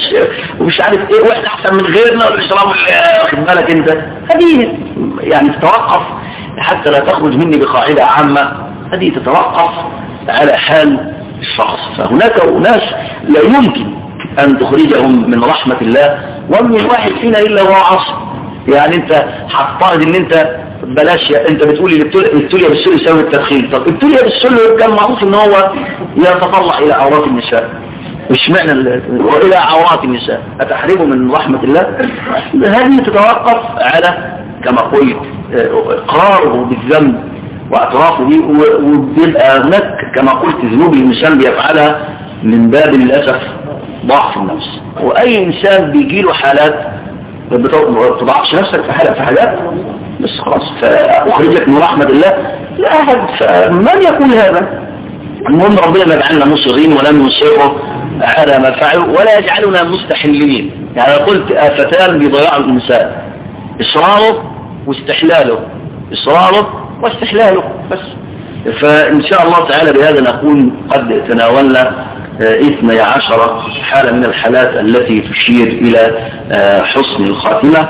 ومش عارف إيه وإحنا أحسن من غيرنا والإسلام واخد بالك أنت. هذه يعني تتوقف حتى لا تخرج مني بقاعدة عامة، هذه تتوقف على حال الشخص. فهناك أناس لا يمكن أن تخرجهم من رحمة الله، ومن الواحد فينا إلا هو عاصي. يعني أنت هتفترض أن أنت بلاش، أنت بتقول لي ابتلي بالسل يساوي التدخين. طب ابتلي بالسل كان معروف أن هو يتطلع إلى عورات النساء، مش معنى إلى عورات النساء أتحرمه من رحمة الله؟ هذه تتوقف على كما قلت إقراره بالذنب واعترافه به، وبيبقى هناك كما قلت ذنوب الإنسان بيفعلها من باب للأسف ضعف النفس. وأي إنسان بيجيله حالات ما تضعفش نفسك في حالات في حاجات بس خلاص فأخرجك من رحمة الله، لا أحد. فمن يقول هذا؟ المهم ربنا ما يجعلنا مصرين ولم يصروا على ما فعلوا ولا يجعلنا مستحلين. يعني قلت آفتان بضياع الإنسان: إصراره واستحلاله، إصراره واستحلاله بس. فإن شاء الله تعالى بهذا نكون قد تناولنا اثني عشر حالة من الحالات التي تشير إلى حسن الخاتمة.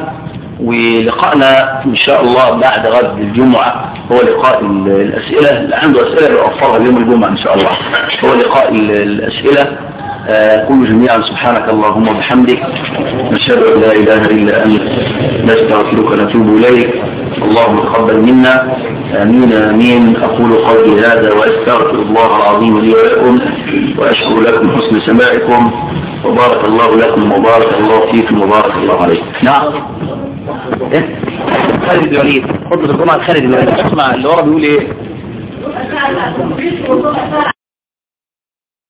ولقاءنا إن شاء الله بعد غد الجمعة هو لقاء الأسئلة. اللي عنده أسئلة يوفرها اليوم الجمعة إن شاء الله. هو لقاء الأسئلة. قل جميعا سبحانك اللهم وبحمدك، نشهد أن لا إله إلا أنت، نستغفرك ونتوب إليك. اللهم تقبل منا، آمين آمين. أقول قولي هذا وأستغفر الله العظيم لي ولكم، وأشكر لكم حسن سماعكم، وبارك الله لكم وبارك الله فيكم وبارك الله عليكم. نعم. خالد الوليد خطبة الجمعة. خالد الوليد اسمع اللي ورا بيقول ايه.